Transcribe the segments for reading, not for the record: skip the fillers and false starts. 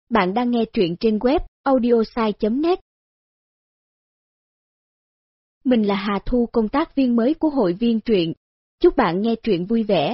Bạn đang nghe truyện trên web audiosai.net. Mình là Hà Thu, công tác viên mới của hội viên truyện. Chúc bạn nghe truyện vui vẻ.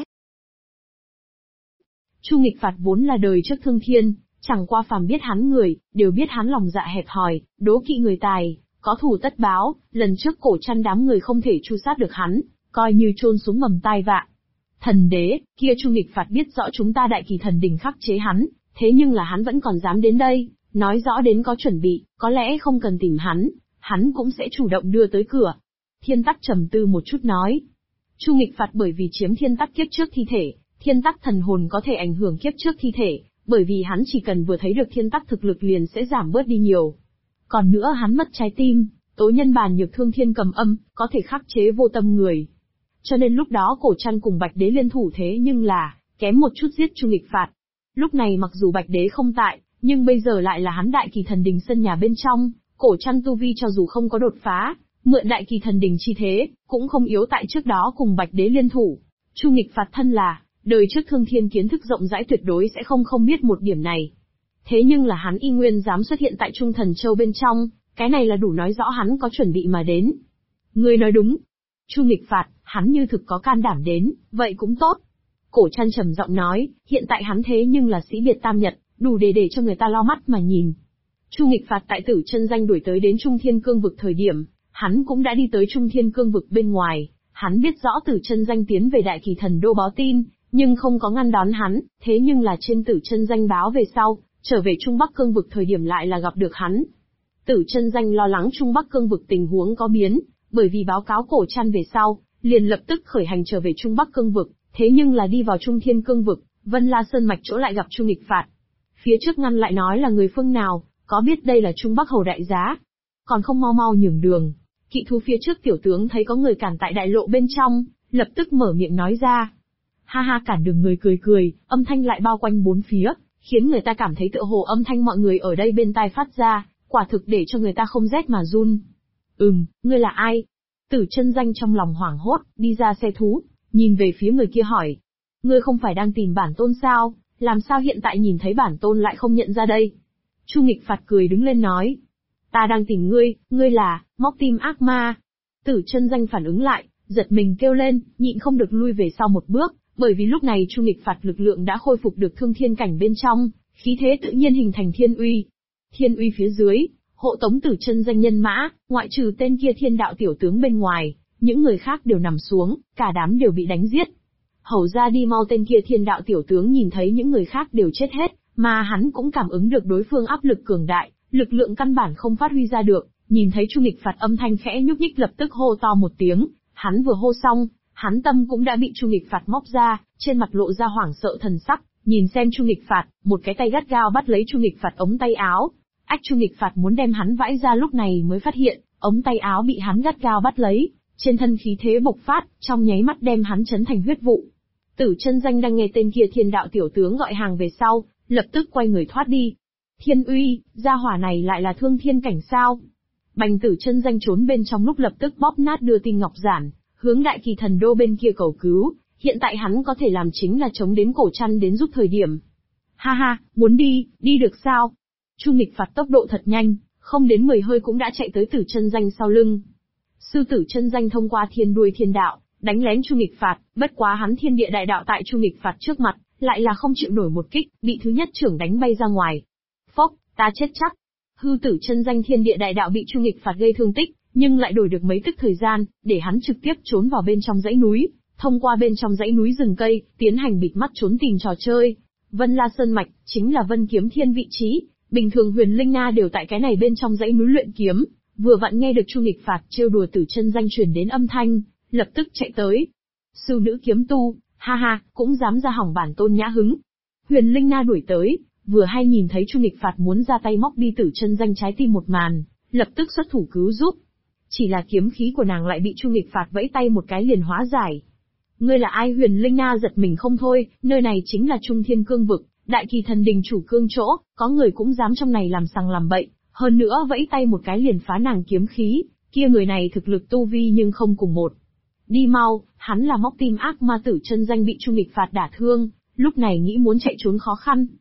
Chu Nghịch Phạt vốn là đời trước thương thiên, chẳng qua phàm biết hắn người, đều biết hắn lòng dạ hẹp hòi, đố kỵ người tài, có thù tất báo. Lần trước Cổ Trăn đám người không thể tru sát được hắn, coi như chôn xuống mầm tai vạ. Thần đế, kia Chu Nghịch Phạt biết rõ chúng ta Đại Kỳ Thần Đình khắc chế hắn, thế nhưng là hắn vẫn còn dám đến đây, nói rõ đến có chuẩn bị, có lẽ không cần tìm hắn cũng sẽ chủ động đưa tới cửa. Thiên Tắc trầm tư một chút nói. Chu Nghịch Phạt bởi vì chiếm Thiên Tắc kiếp trước thi thể, Thiên Tắc thần hồn có thể ảnh hưởng kiếp trước thi thể, bởi vì hắn chỉ cần vừa thấy được Thiên Tắc thực lực liền sẽ giảm bớt đi nhiều. Còn nữa hắn mất trái tim, tố nhân bàn nhược thương thiên cầm âm, có thể khắc chế vô tâm người. Cho nên lúc đó Cổ Trăn cùng Bạch Đế liên thủ, thế nhưng là kém một chút giết Chu Nghịch Phạt. Lúc này mặc dù Bạch Đế không tại, nhưng bây giờ lại là hắn Đại Kỳ Thần Đình sân nhà bên trong, Cổ Trăn tu vi cho dù không có đột phá, mượn Đại Kỳ Thần Đình chi thế, cũng không yếu tại trước đó cùng Bạch Đế liên thủ. Chu Nghịch Phạt thân là đời trước thương thiên, kiến thức rộng rãi, tuyệt đối sẽ không biết một điểm này. Thế nhưng là hắn y nguyên dám xuất hiện tại Trung Thần Châu bên trong, cái này là đủ nói rõ hắn có chuẩn bị mà đến. Ngươi nói đúng. Chu Nghịch Phạt, hắn như thực có can đảm đến, vậy cũng tốt. Cổ Trăn trầm giọng nói, hiện tại hắn thế nhưng là sĩ biệt tam nhật, đủ để cho người ta lo mắt mà nhìn. Chu Nghịch Phạt tại Tử Chân Danh đuổi tới đến Trung Thiên Cương vực thời điểm, hắn cũng đã đi tới Trung Thiên Cương vực bên ngoài, hắn biết rõ Tử Chân Danh tiến về Đại Kỳ Thần Đô báo tin, nhưng không có ngăn đón hắn, thế nhưng là trên Tử Chân Danh báo về sau, trở về Trung Bắc Cương vực thời điểm lại là gặp được hắn. Tử Chân Danh lo lắng Trung Bắc Cương vực tình huống có biến, bởi vì báo cáo Cổ Trăn về sau, liền lập tức khởi hành trở về Trung Bắc Cương vực, thế nhưng là đi vào Trung Thiên Cương vực, Vân La Sơn mạch chỗ lại gặp Chu Nghịch Phạt. Phía trước ngăn lại nói là người phương nào, có biết đây là Trung Bắc Hầu đại giá, còn không mau mau nhường đường. Kỵ thú phía trước tiểu tướng thấy có người cản tại đại lộ bên trong, lập tức mở miệng nói ra. Ha ha, cản đường người cười, âm thanh lại bao quanh bốn phía, khiến người ta cảm thấy tựa hồ âm thanh mọi người ở đây bên tai phát ra, quả thực để cho người ta không rét mà run. Ngươi là ai? Tử Chân Danh trong lòng hoảng hốt, đi ra xe thú, nhìn về phía người kia hỏi. Ngươi không phải đang tìm bản tôn sao, làm sao hiện tại nhìn thấy bản tôn lại không nhận ra đây? Chu Nghịch Phạt cười đứng lên nói. Ta đang tìm ngươi là, móc tim ác ma. Tử Chân Danh phản ứng lại, giật mình kêu lên, nhịn không được lui về sau một bước, bởi vì lúc này Chu Nghịch Phạt lực lượng đã khôi phục được thương thiên cảnh bên trong, khí thế tự nhiên hình thành thiên uy. Thiên uy phía dưới, hộ tống Tử Chân Danh nhân mã, ngoại trừ tên kia Thiên Đạo tiểu tướng bên ngoài, những người khác đều nằm xuống, cả đám đều bị đánh giết. Hầu ra đi mau, tên kia Thiên Đạo tiểu tướng nhìn thấy những người khác đều chết hết, mà hắn cũng cảm ứng được đối phương áp lực cường đại, lực lượng căn bản không phát huy ra được, nhìn thấy Chu Nghịch Phạt âm thanh khẽ nhúc nhích lập tức hô to một tiếng, hắn vừa hô xong, hắn tâm cũng đã bị Chu Nghịch Phạt móc ra, trên mặt lộ ra hoảng sợ thần sắc, nhìn xem Chu Nghịch Phạt, một cái tay gắt gao bắt lấy Chu Nghịch Phạt ống tay áo. Chu Nghịch Phạt muốn đem hắn vãi ra, lúc này mới phát hiện, ống tay áo bị hắn gắt gao bắt lấy, trên thân khí thế bộc phát, trong nháy mắt đem hắn chấn thành huyết vụ. Tử Chân Danh đang nghe tên kia Thiên Đạo tiểu tướng gọi hàng về sau, lập tức quay người thoát đi. Thiên uy, gia hỏa này lại là thương thiên cảnh sao? Bành Tử Chân Danh trốn bên trong lúc lập tức bóp nát đưa tin ngọc giản, hướng Đại Kỳ Thần Đô bên kia cầu cứu, hiện tại hắn có thể làm chính là chống đến Cổ Trăn đến giúp thời điểm. Ha ha, muốn đi được sao? Chu Nghịch Phạt tốc độ thật nhanh, không đến 10 hơi cũng đã chạy tới Tử Chân Danh sau lưng. Sư Tử Chân Danh thông qua thiên đuôi thiên đạo, đánh lén Chu Nghịch Phạt, bất quá hắn thiên địa đại đạo tại Chu Nghịch Phạt trước mặt, lại là không chịu nổi một kích, bị thứ nhất trưởng đánh bay ra ngoài. Phốc, ta chết chắc. Hư Tử Chân Danh thiên địa đại đạo bị Chu Nghịch Phạt gây thương tích, nhưng lại đổi được mấy tức thời gian, để hắn trực tiếp trốn vào bên trong dãy núi, thông qua bên trong dãy núi rừng cây, tiến hành bịt mắt trốn tìm trò chơi. Vân La Sơn mạch chính là Vân Kiếm Thiên vị trí. Bình thường Huyền Linh Na đều tại cái này bên trong dãy núi luyện kiếm, vừa vặn nghe được Chu Nghịch Phạt trêu đùa Tử Chân Danh truyền đến âm thanh, lập tức chạy tới. Sư nữ kiếm tu, ha ha, cũng dám ra hỏng bản tôn nhã hứng. Huyền Linh Na đuổi tới, vừa hay nhìn thấy Chu Nghịch Phạt muốn ra tay móc đi Tử Chân Danh trái tim một màn, lập tức xuất thủ cứu giúp. Chỉ là kiếm khí của nàng lại bị Chu Nghịch Phạt vẫy tay một cái liền hóa giải. Ngươi là ai? Huyền Linh Na giật mình không thôi, nơi này chính là Trung Thiên Cương vực. Đại Kỳ Thần Đình chủ cương chỗ, có người cũng dám trong này làm sằng làm bậy, hơn nữa vẫy tay một cái liền phá nàng kiếm khí, kia người này thực lực tu vi nhưng không cùng một. Đi mau, hắn là móc tim ác ma. Tử Chân Danh bị Chu Nghịch Phạt đả thương, lúc này nghĩ muốn chạy trốn khó khăn.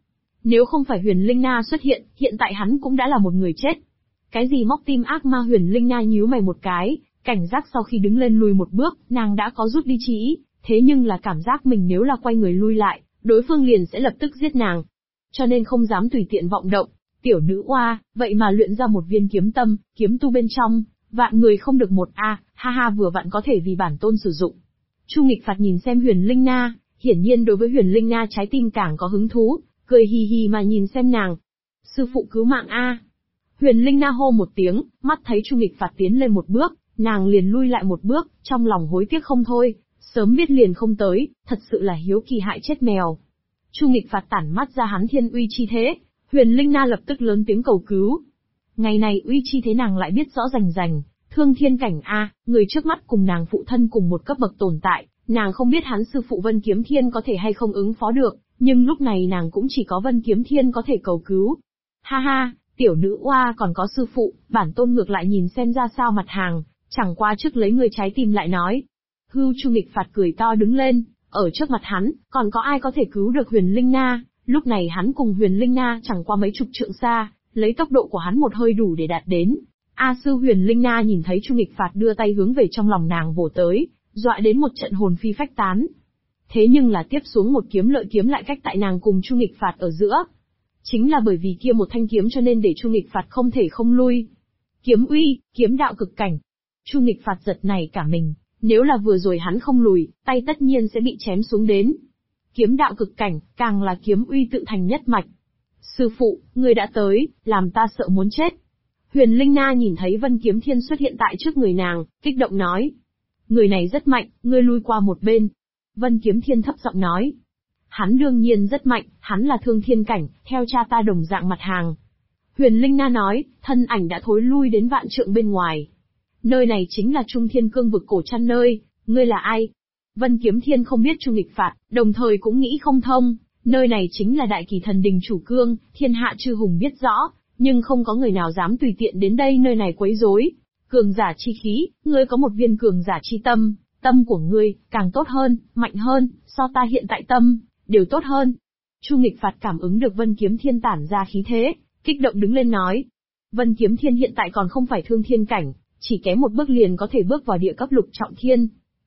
Nếu không phải Huyền Linh Na xuất hiện tại hắn cũng đã là một người chết. Cái gì móc tim ác ma? Huyền Linh Na nhíu mày một cái, cảnh giác sau khi đứng lên lùi một bước, nàng đã có rút đi chi ý, thế nhưng là cảm giác mình nếu là quay người lui lại, đối phương liền sẽ lập tức giết nàng. Cho nên không dám tùy tiện vọng động. Tiểu nữ oa, vậy mà luyện ra một viên kiếm tâm, kiếm tu bên trong, vạn người không được một a, ha ha, vừa vặn có thể vì bản tôn sử dụng. Chu Nghịch Phạt nhìn xem Huyền Linh Na, hiển nhiên đối với Huyền Linh Na trái tim càng có hứng thú, cười hì hì mà nhìn xem nàng. Sư phụ cứu mạng a. Huyền Linh Na hô một tiếng, mắt thấy Chu Nghịch Phạt tiến lên một bước, nàng liền lui lại một bước, trong lòng hối tiếc không thôi, sớm biết liền không tới, thật sự là hiếu kỳ hại chết mèo. Chu Nghịch Phạt tản mắt ra hắn thiên uy chi thế, Huyền Linh Na lập tức lớn tiếng cầu cứu. Ngày này uy chi thế nàng lại biết rõ rành rành, thương thiên cảnh a, người trước mắt cùng nàng phụ thân cùng một cấp bậc tồn tại, nàng không biết hắn sư phụ Vân Kiếm Thiên có thể hay không ứng phó được, nhưng lúc này nàng cũng chỉ có Vân Kiếm Thiên có thể cầu cứu. Ha ha, tiểu nữ oa còn có sư phụ, bản tôn ngược lại nhìn xem ra sao mặt hàng, chẳng qua trước lấy người trái tim lại nói. Hưu. Chu Nghịch Phạt cười to đứng lên, ở trước mặt hắn, còn có ai có thể cứu được Huyền Linh Na, lúc này hắn cùng Huyền Linh Na chẳng qua mấy chục trượng xa, lấy tốc độ của hắn một hơi đủ để đạt đến. A sư. Huyền Linh Na nhìn thấy Chu Nghịch Phạt đưa tay hướng về trong lòng nàng vồ tới, dọa đến một trận hồn phi phách tán. Thế nhưng là tiếp xuống một kiếm lợi kiếm lại cách tại nàng cùng Chu Nghịch Phạt ở giữa. Chính là bởi vì kia một thanh kiếm cho nên để Chu Nghịch Phạt không thể không lui. Kiếm uy, kiếm đạo cực cảnh. Chu Nghịch Phạt giật nảy cả mình, nếu là vừa rồi hắn không lùi, tay tất nhiên sẽ bị chém xuống đến. Kiếm đạo cực cảnh, càng là kiếm uy tự thành nhất mạch. Sư phụ, ngươi đã tới, làm ta sợ muốn chết. Huyền Linh Na nhìn thấy Vân Kiếm Thiên xuất hiện tại trước người nàng, kích động nói. Người này rất mạnh, ngươi lui qua một bên. Vân Kiếm Thiên thấp giọng nói. Hắn đương nhiên rất mạnh, hắn là thương thiên cảnh, theo cha ta đồng dạng mặt hàng. Huyền Linh Na nói, thân ảnh đã thối lui đến vạn trượng bên ngoài. Nơi này chính là Trung Thiên Cương vực cổ trăn nơi, ngươi là ai? Vân Kiếm Thiên không biết Chu Nghịch Phạt, đồng thời cũng nghĩ không thông, nơi này chính là Đại Kỳ Thần Đình chủ cương, thiên hạ chư hùng biết rõ, nhưng không có người nào dám tùy tiện đến đây nơi này quấy rối. Cường giả chi khí, ngươi có một viên cường giả chi tâm, tâm của ngươi, càng tốt hơn, mạnh hơn, so ta hiện tại tâm, đều tốt hơn. Chu Nghịch Phạt cảm ứng được Vân Kiếm Thiên tản ra khí thế, kích động đứng lên nói. Vân Kiếm Thiên hiện tại còn không phải thương thiên cảnh, chỉ kém một bước liền có thể bước vào địa cấp lục trọng thiên.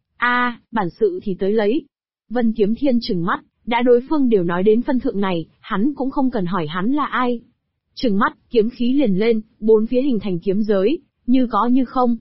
Bản sự thì tới lấy. Vân Kiếm Thiên trừng mắt, đã đối phương đều nói đến phân thượng này, hắn cũng không cần hỏi hắn là ai. Trừng mắt, kiếm khí liền lên, bốn phía hình thành kiếm giới, như có như không.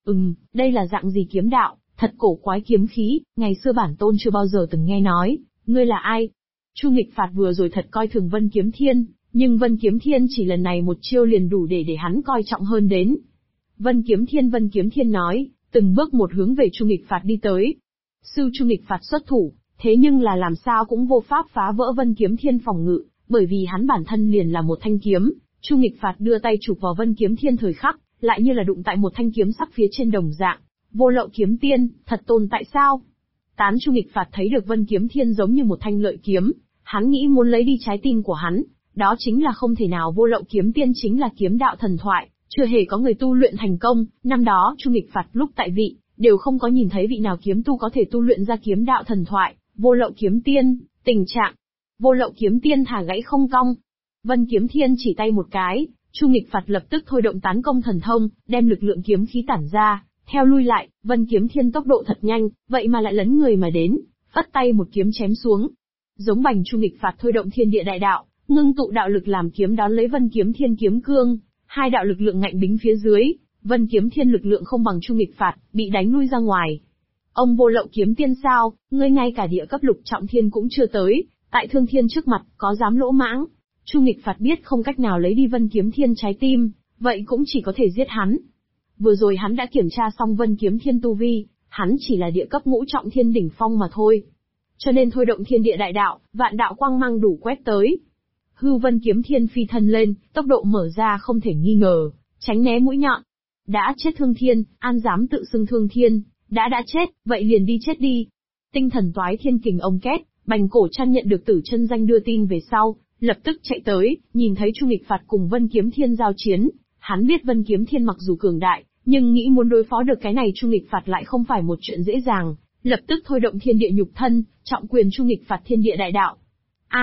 Đây là dạng gì kiếm đạo, thật cổ quái kiếm khí, ngày xưa bản tôn chưa bao giờ từng nghe nói, ngươi là ai? Chu Nghịch Phạt vừa rồi thật coi thường Vân Kiếm Thiên, nhưng Vân Kiếm Thiên chỉ lần này một chiêu liền đủ để hắn coi trọng hơn đến. Vân Kiếm Thiên nói, từng bước một hướng về Chu Nghịch Phạt đi tới. Sư. Chu Nghịch Phạt xuất thủ, thế nhưng là làm sao cũng vô pháp phá vỡ Vân Kiếm Thiên phòng ngự, bởi vì hắn bản thân liền là một thanh kiếm. Chu Nghịch Phạt đưa tay chụp vào Vân Kiếm Thiên thời khắc, lại như là đụng tại một thanh kiếm sắc phía trên đồng dạng. Vô Lậu Kiếm Tiên, thật tồn tại sao? Tán. Chu Nghịch Phạt thấy được Vân Kiếm Thiên giống như một thanh lợi kiếm, hắn nghĩ muốn lấy đi trái tim của hắn, đó chính là không thể nào. Vô Lậu Kiếm Tiên chính là kiếm đạo thần thoại, chưa hề có người tu luyện thành công, năm đó Chu Nghịch Phạt lúc tại vị, đều không có nhìn thấy vị nào kiếm tu có thể tu luyện ra kiếm đạo thần thoại. Vô Lậu Kiếm Tiên, tình trạng. Vô Lậu Kiếm Tiên thả gãy không cong. Vân Kiếm Thiên chỉ tay một cái, Chu Nghịch Phạt lập tức thôi động tán công thần thông, đem lực lượng kiếm khí tản ra, theo lui lại. Vân Kiếm Thiên tốc độ thật nhanh, vậy mà lại lấn người mà đến, phất tay một kiếm chém xuống. Giống bành. Chu Nghịch Phạt thôi động thiên địa đại đạo, ngưng tụ đạo lực làm kiếm đón lấy Vân Kiếm Thiên kiếm cương, hai đạo lực lượng ngạnh bính phía dưới. Vân Kiếm Thiên lực lượng không bằng Chu Nghịch Phạt, bị đánh lui ra ngoài. Ông Vô Lậu Kiếm Tiên sao, ngươi ngay cả địa cấp lục trọng thiên cũng chưa tới, tại thương thiên trước mặt, có dám lỗ mãng? Chu Nghịch Phạt biết không cách nào lấy đi Vân Kiếm Thiên trái tim, vậy cũng chỉ có thể giết hắn. Vừa rồi hắn đã kiểm tra xong Vân Kiếm Thiên tu vi, hắn chỉ là địa cấp ngũ trọng thiên đỉnh phong mà thôi. Cho nên thôi động thiên địa đại đạo, vạn đạo quang mang đủ quét tới. Vân Kiếm Thiên phi thân lên, tốc độ mở ra không thể nghi ngờ, tránh né mũi nhọn. Đã chết thương thiên, an dám tự xưng thương thiên, đã chết, vậy liền đi chết đi. Tinh thần toái thiên kình ông két, bành cổ trăn nhận được Tử Chân Danh đưa tin về sau, lập tức chạy tới, nhìn thấy Chu Nghịch Phạt cùng Vân Kiếm Thiên giao chiến, hắn biết Vân Kiếm Thiên mặc dù cường đại, nhưng nghĩ muốn đối phó được cái này Chu Nghịch Phạt lại không phải một chuyện dễ dàng, lập tức thôi động thiên địa nhục thân, trọng quyền Chu Nghịch Phạt thiên địa đại đạo.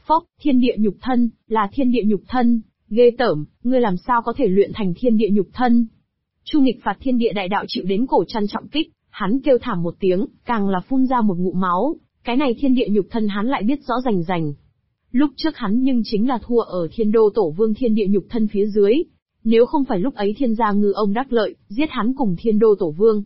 Phốc, thiên địa nhục thân, là thiên địa nhục thân, ghê tởm, ngươi làm sao có thể luyện thành thiên địa nhục thân? Chu Nghịch Phạt thiên địa đại đạo chịu đến cổ chăn trọng kích, hắn kêu thảm một tiếng, càng là phun ra một ngụm máu, cái này thiên địa nhục thân hắn lại biết rõ rành rành. Lúc trước hắn nhưng chính là thua ở Thiên Đô Tổ Vương thiên địa nhục thân phía dưới. Nếu không phải lúc ấy Thiên gia ngư ông đắc lợi, giết hắn cùng Thiên Đô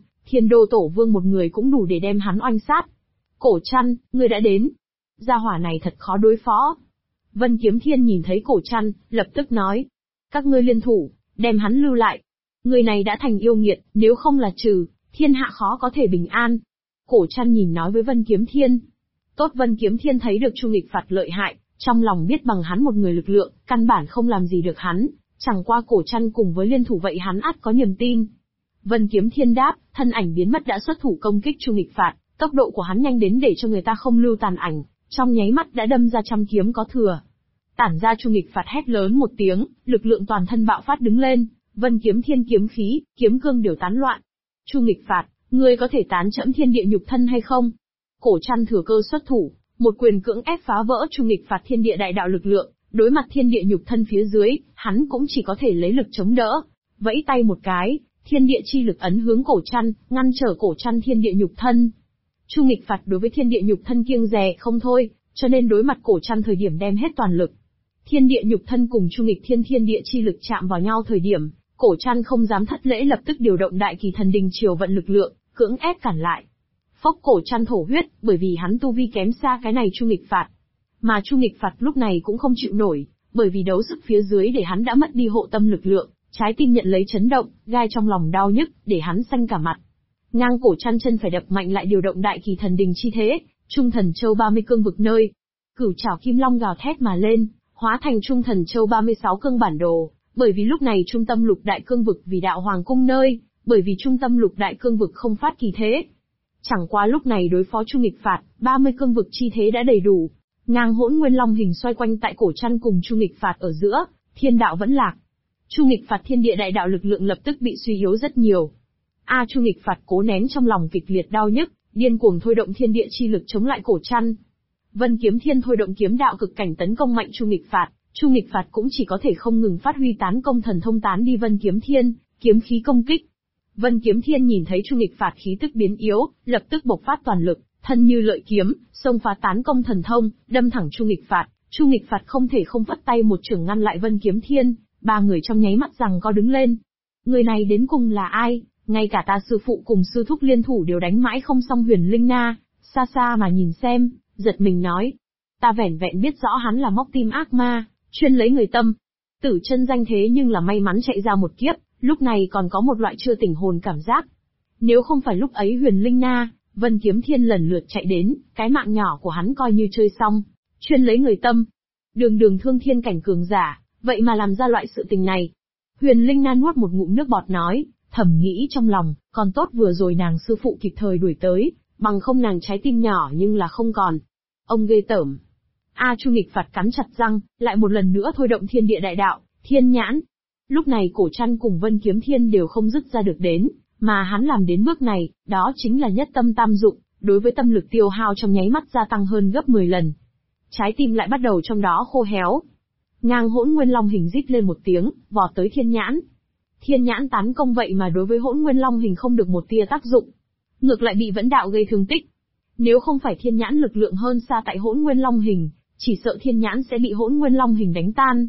Tổ Vương một người cũng đủ để đem hắn oanh sát. Cổ chăn, ngươi đã đến. Gia hỏa này thật khó đối phó. Vân Kiếm Thiên nhìn thấy cổ chăn, lập tức nói. Các ngươi liên thủ, đem hắn lưu lại. Người này đã thành yêu nghiệt, nếu không là trừ, thiên hạ khó có thể bình an. Cổ chăn nhìn nói với Vân Kiếm Thiên. Tốt, Vân Kiếm Thiên thấy được Chu Nghịch Phạt lợi hại, trong lòng biết bằng hắn một người lực lượng, căn bản không làm gì được hắn, chẳng qua cổ chăn cùng với liên thủ vậy hắn ắt có niềm tin. Vân Kiếm Thiên đáp, thân ảnh biến mất đã xuất thủ công kích Chu Nghịch Phạt, tốc độ của hắn nhanh đến để cho người ta không lưu tàn ảnh, trong nháy mắt đã đâm ra 100 kiếm có thừa. Tản ra Chu Nghịch Phạt hét lớn một tiếng, lực lượng toàn thân bạo phát đứng lên, Vân Kiếm Thiên kiếm khí, kiếm cương đều tán loạn. Chu Nghịch Phạt, ngươi có thể tán chẫm thiên địa nhục thân hay không? Cổ chăn thừa cơ xuất thủ, một quyền cưỡng ép phá vỡ Chu Nghịch Phạt thiên địa đại đạo lực lượng, đối mặt thiên địa nhục thân phía dưới, hắn cũng chỉ có thể lấy lực chống đỡ. Vẫy tay một cái, thiên địa chi lực ấn hướng cổ chăn, ngăn trở cổ chăn thiên địa nhục thân. Chu Nghịch Phạt đối với thiên địa nhục thân kiêng dè không thôi, cho nên đối mặt cổ chăn thời điểm đem hết toàn lực. Thiên địa nhục thân cùng Chu Nghịch thiên địa chi lực chạm vào nhau thời điểm, cổ chăn không dám thất lễ lập tức điều động đại kỳ thần đình triều vận lực lượng, cưỡng ép cản lại. Phốc, cổ chăn thổ huyết, bởi vì hắn tu vi kém xa cái này Chu Nghịch Phạt. Mà Chu Nghịch Phạt lúc này cũng không chịu nổi, bởi vì đấu sức phía dưới để hắn đã mất đi hộ tâm lực lượng, trái tim nhận lấy chấn động, gai trong lòng đau nhức, để hắn xanh cả mặt. Ngang cổ chăn chân phải đập mạnh lại điều động đại kỳ thần đình chi thế, Trung Thần Châu 30 cương vực nơi. Cửu trảo kim long gào thét mà lên, hóa thành Trung Thần Châu 36 cương bản đồ, bởi vì lúc này trung tâm lục đại cương vực vì đạo hoàng cung nơi, bởi vì trung tâm lục đại cương vực không phát kỳ thế. Chẳng qua lúc này đối phó Chu Nghịch Phạt, 30 cương vực chi thế đã đầy đủ. Ngang hỗn nguyên long hình xoay quanh tại cổ chăn cùng Chu Nghịch Phạt ở giữa, thiên đạo vẫn lạc. Chu Nghịch Phạt thiên địa đại đạo lực lượng lập tức bị suy yếu rất nhiều. Chu Nghịch Phạt cố nén trong lòng kịch liệt đau nhức, điên cuồng thôi động thiên địa chi lực chống lại cổ chăn. Vân Kiếm Thiên thôi động kiếm đạo cực cảnh tấn công mạnh Chu Nghịch Phạt cũng chỉ có thể không ngừng phát huy tán công thần thông tán đi Vân Kiếm Thiên, kiếm khí công kích. Vân Kiếm Thiên nhìn thấy Chu Nghịch Phạt khí tức biến yếu, lập tức bộc phát toàn lực, thân như lợi kiếm, xông phá tán công thần thông, đâm thẳng Chu Nghịch Phạt. Chu Nghịch Phạt không thể không vắt tay một chưởng ngăn lại Vân Kiếm Thiên, ba người trong nháy mắt rằng co đứng lên. Người này đến cùng là ai? Ngay cả ta sư phụ cùng sư thúc liên thủ đều đánh mãi không xong Huyền Linh Na, xa xa mà nhìn xem, giật mình nói. Ta vẻn vẹn biết rõ hắn là móc tim ác ma, chuyên lấy người tâm. Tử chân danh thế nhưng là may mắn chạy ra một kiếp, lúc này còn có một loại chưa tỉnh hồn cảm giác. Nếu không phải lúc ấy Huyền Linh Na, Vân Kiếm Thiên lần lượt chạy đến, cái mạng nhỏ của hắn coi như chơi xong, chuyên lấy người tâm. Đường thương thiên cảnh cường giả, vậy mà làm ra loại sự tình này. Huyền Linh Na nuốt một ngụm nước bọt nói, thầm nghĩ trong lòng, còn tốt vừa rồi nàng sư phụ kịp thời đuổi tới, bằng không nàng trái tim nhỏ nhưng là không còn. Ông ghê tởm. Chu Nghịch Phạt cắn chặt răng, lại một lần nữa thôi động thiên địa đại đạo, thiên nhãn. Lúc này cổ chăn cùng Vân Kiếm Thiên đều không dứt ra được đến, mà hắn làm đến bước này, đó chính là nhất tâm tam dụng, đối với tâm lực tiêu hao trong nháy mắt gia tăng hơn gấp 10 lần. Trái tim lại bắt đầu trong đó khô héo. Ngang hỗn nguyên long hình rít lên một tiếng, vọt tới thiên nhãn. Thiên nhãn tán công vậy mà đối với hỗn nguyên long hình không được một tia tác dụng, ngược lại bị vẫn đạo gây thương tích. Nếu không phải thiên nhãn lực lượng hơn xa tại hỗn nguyên long hình, chỉ sợ thiên nhãn sẽ bị hỗn nguyên long hình đánh tan.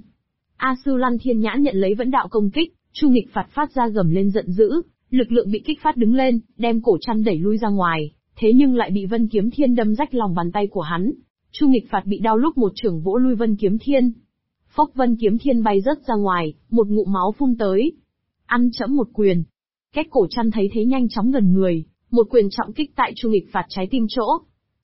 Sư Lăn thiên nhãn nhận lấy vẫn đạo công kích, Chu Nghịch Phạt phát ra gầm lên giận dữ, lực lượng bị kích phát đứng lên, đem cổ chăn đẩy lui ra ngoài, thế nhưng lại bị Vân Kiếm Thiên đâm rách lòng bàn tay của hắn. Chu Nghịch Phạt bị đau lúc một chưởng vỗ lui Vân Kiếm Thiên. Phốc, Vân Kiếm Thiên bay rớt ra ngoài, một ngụm máu phun tới. Ăn chẫm một quyền. Cách cổ chăn thấy thế nhanh chóng gần người, một quyền trọng kích tại Chu Nghịch Phạt trái tim chỗ.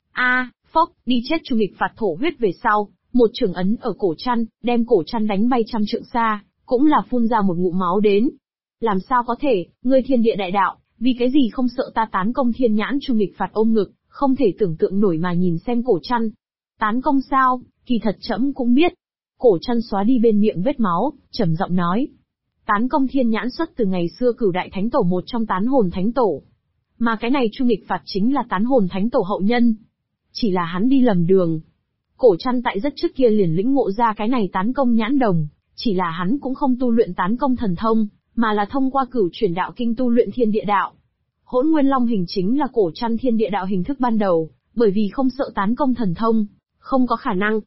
Phốc, đi chết. Chu Nghịch Phạt thổ huyết về sau, một chưởng ấn ở cổ chăn, đem cổ chăn đánh bay 100 trượng xa, cũng là phun ra một ngụm máu đến. Làm sao có thể, ngươi thiên địa đại đạo, vì cái gì không sợ ta tán công thiên nhãn? Chu Nghịch Phạt ôm ngực, không thể tưởng tượng nổi mà nhìn xem cổ chăn. Tán công sao, kỳ thật trẫm cũng biết. Cổ chăn xóa đi bên miệng vết máu, trầm giọng nói. Tán công thiên nhãn xuất từ ngày xưa Cửu Đại Thánh Tổ một trong Tán Hồn Thánh Tổ. Mà cái này Chu Nghịch Phạt chính là Tán Hồn Thánh Tổ hậu nhân. Chỉ là hắn đi lầm đường. Cổ Trăn tại rất trước kia liền lĩnh ngộ ra cái này tán công nhãn đồng, chỉ là hắn cũng không tu luyện tán công thần thông, mà là thông qua cửu chuyển đạo kinh tu luyện thiên địa đạo. Hỗn Nguyên Long hình chính là Cổ Trăn thiên địa đạo hình thức ban đầu, bởi vì không sợ tán công thần thông, không có khả năng.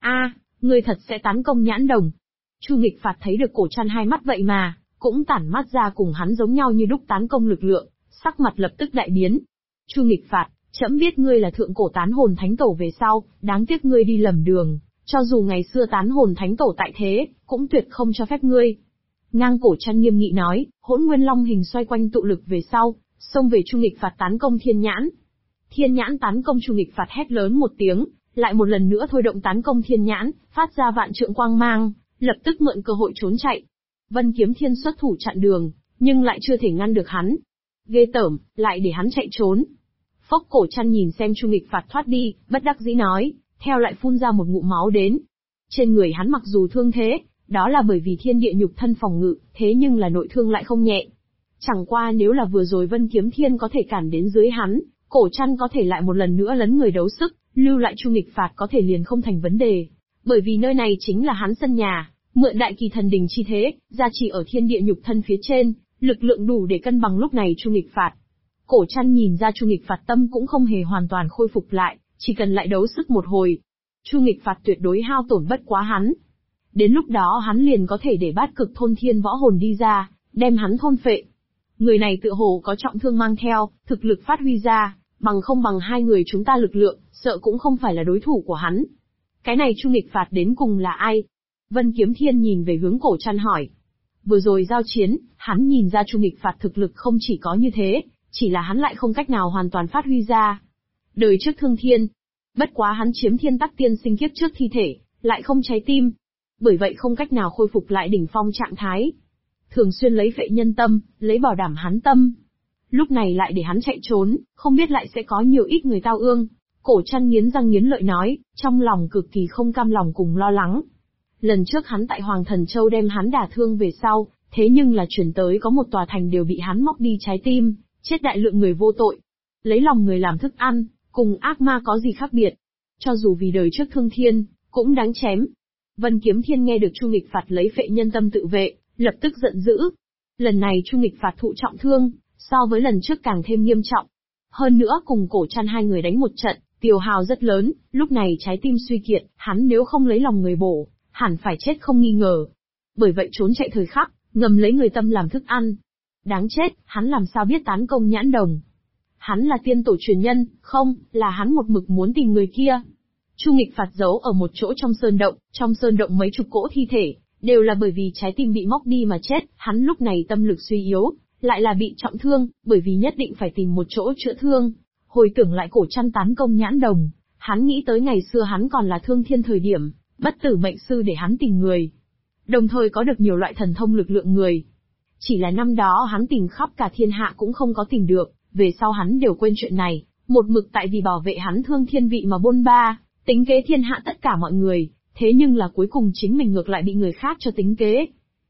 Ngươi thật sẽ tán công nhãn đồng. Chu Nghịch Phạt thấy được Cổ Trăn hai mắt vậy mà, cũng tản mắt ra cùng hắn giống nhau như đúc tán công lực lượng, sắc mặt lập tức đại biến. Chu Nghịch Phạt, trẫm biết ngươi là thượng cổ tán hồn thánh tổ về sau, đáng tiếc ngươi đi lầm đường, cho dù ngày xưa tán hồn thánh tổ tại thế, cũng tuyệt không cho phép ngươi. Ngang Cổ Trăn nghiêm nghị nói, Hỗn Nguyên Long hình xoay quanh tụ lực về sau, xông về Chu Nghịch Phạt tán công thiên nhãn. Thiên nhãn tán công Chu Nghịch Phạt hét lớn một tiếng, lại một lần nữa thôi động tán công thiên nhãn, phát ra vạn trượng quang mang, lập tức mượn cơ hội trốn chạy. Vân Kiếm Thiên xuất thủ chặn đường, nhưng lại chưa thể ngăn được hắn. Ghê tởm, lại để hắn chạy trốn. Phốc Cổ Trăn nhìn xem Chu Nghịch Phạt thoát đi, bất đắc dĩ nói, theo lại phun ra một ngụm máu đến. Trên người hắn mặc dù thương thế, đó là bởi vì thiên địa nhục thân phòng ngự, thế nhưng là nội thương lại không nhẹ. Chẳng qua nếu là vừa rồi Vân Kiếm Thiên có thể cản đến dưới hắn, Cổ Trăn có thể lại một lần nữa lấn người đấu sức, lưu lại Chu Nghịch Phạt có thể liền không thành vấn đề. Bởi vì nơi này chính là hắn sân nhà, mượn đại kỳ thần đình chi thế, gia trì ở thiên địa nhục thân phía trên, lực lượng đủ để cân bằng lúc này Chu Nghịch Phạt. Cổ Trăn nhìn ra Chu Nghịch Phạt tâm cũng không hề hoàn toàn khôi phục lại, chỉ cần lại đấu sức một hồi. Chu Nghịch Phạt tuyệt đối hao tổn bất quá hắn. Đến lúc đó hắn liền có thể để Bát Cực Thôn Thiên Võ Hồn đi ra, đem hắn thôn phệ. Người này tựa hồ có trọng thương mang theo, thực lực phát huy ra, bằng không bằng hai người chúng ta lực lượng, sợ cũng không phải là đối thủ của hắn. Cái này Chu Nghịch Phạt đến cùng là ai? Vân Kiếm Thiên nhìn về hướng Cổ Trăn hỏi. Vừa rồi giao chiến, hắn nhìn ra Chu Nghịch Phạt thực lực không chỉ có như thế, chỉ là hắn lại không cách nào hoàn toàn phát huy ra. Đời trước thương thiên, bất quá hắn chiếm thiên tắc tiên sinh kiếp trước thi thể, lại không trái tim. Bởi vậy không cách nào khôi phục lại đỉnh phong trạng thái. Thường xuyên lấy phệ nhân tâm, lấy bảo đảm hắn tâm. Lúc này lại để hắn chạy trốn, không biết lại sẽ có nhiều ít người tao ương. Cổ Trăn nghiến răng nghiến lợi nói, trong lòng cực kỳ không cam lòng cùng lo lắng. Lần trước hắn tại Hoàng Thần Châu đem hắn đả thương về sau, thế nhưng là chuyển tới có một tòa thành đều bị hắn móc đi trái tim, chết đại lượng người vô tội. Lấy lòng người làm thức ăn, cùng ác ma có gì khác biệt. Cho dù vì đời trước thương thiên, cũng đáng chém. Vân Kiếm Thiên nghe được Chu Nghịch Phạt lấy phệ nhân tâm tự vệ, lập tức giận dữ. Lần này Chu Nghịch Phạt thụ trọng thương, so với lần trước càng thêm nghiêm trọng. Hơn nữa cùng Cổ Trăn hai người đánh một trận, tiêu hao rất lớn, lúc này trái tim suy kiệt, hắn nếu không lấy lòng người bổ, hẳn phải chết không nghi ngờ. Bởi vậy trốn chạy thời khắc, ngầm lấy người tâm làm thức ăn. Đáng chết, hắn làm sao biết tán công nhãn đồng. Hắn là tiên tổ truyền nhân, không, là hắn một mực muốn tìm người kia. Chu Nghịch Phạt giấu ở một chỗ trong sơn động mấy chục cỗ thi thể, đều là bởi vì trái tim bị móc đi mà chết, hắn lúc này tâm lực suy yếu, lại là bị trọng thương, bởi vì nhất định phải tìm một chỗ chữa thương. Hồi tưởng lại Cổ Trăn tán công nhãn đồng, hắn nghĩ tới ngày xưa hắn còn là thương thiên thời điểm, bất tử mệnh sư để hắn tìm người. Đồng thời có được nhiều loại thần thông lực lượng người. Chỉ là năm đó hắn tìm khắp cả thiên hạ cũng không có tìm được, về sau hắn đều quên chuyện này, một mực tại vì bảo vệ hắn thương thiên vị mà bôn ba, tính kế thiên hạ tất cả mọi người, thế nhưng là cuối cùng chính mình ngược lại bị người khác cho tính kế.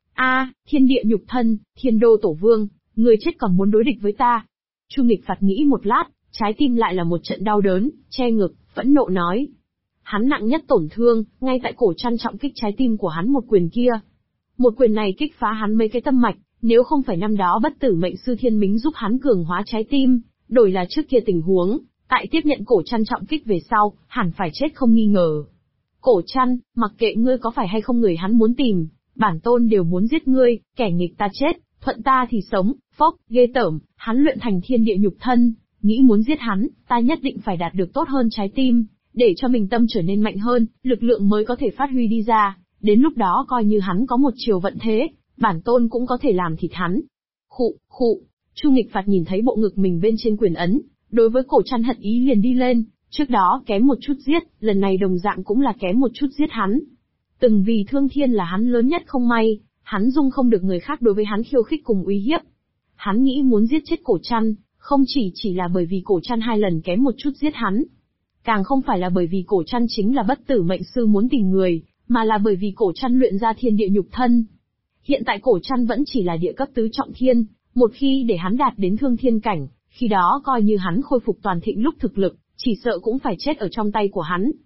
Thiên địa nhục thân, thiên đô tổ vương, người chết còn muốn đối địch với ta. Chu Nghịch Phạt nghĩ một lát, trái tim lại là một trận đau đớn, che ngực, phẫn nộ nói. Hắn nặng nhất tổn thương, ngay tại Cổ Trăn trọng kích trái tim của hắn một quyền kia. Một quyền này kích phá hắn mấy cái tâm mạch, nếu không phải năm đó bất tử mệnh sư Thiên Mính giúp hắn cường hóa trái tim, đổi là trước kia tình huống, tại tiếp nhận Cổ Trăn trọng kích về sau, hẳn phải chết không nghi ngờ. Cổ Trăn, mặc kệ ngươi có phải hay không người hắn muốn tìm, bản tôn đều muốn giết ngươi, kẻ nghịch ta chết, thuận ta thì sống. Phốc, ghê tởm, hắn luyện thành thiên địa nhục thân, nghĩ muốn giết hắn, ta nhất định phải đạt được tốt hơn trái tim, để cho mình tâm trở nên mạnh hơn, lực lượng mới có thể phát huy đi ra, đến lúc đó coi như hắn có một chiều vận thế, bản tôn cũng có thể làm thịt hắn. Khụ, Chu Nghịch Phạt nhìn thấy bộ ngực mình bên trên quyền ấn, đối với Cổ Trăn hận ý liền đi lên, trước đó kém một chút giết, lần này đồng dạng cũng là kém một chút giết hắn. Từng vì thương thiên là hắn lớn nhất không may, hắn dung không được người khác đối với hắn khiêu khích cùng uy hiếp. Hắn nghĩ muốn giết chết Cổ Trăn, không chỉ là bởi vì Cổ Trăn hai lần kém một chút giết hắn. Càng không phải là bởi vì Cổ Trăn chính là bất tử mệnh sư muốn tìm người, mà là bởi vì Cổ Trăn luyện ra thiên địa nhục thân. Hiện tại Cổ Trăn vẫn chỉ là địa cấp tứ trọng thiên, một khi để hắn đạt đến thương thiên cảnh, khi đó coi như hắn khôi phục toàn thịnh lúc thực lực, chỉ sợ cũng phải chết ở trong tay của hắn.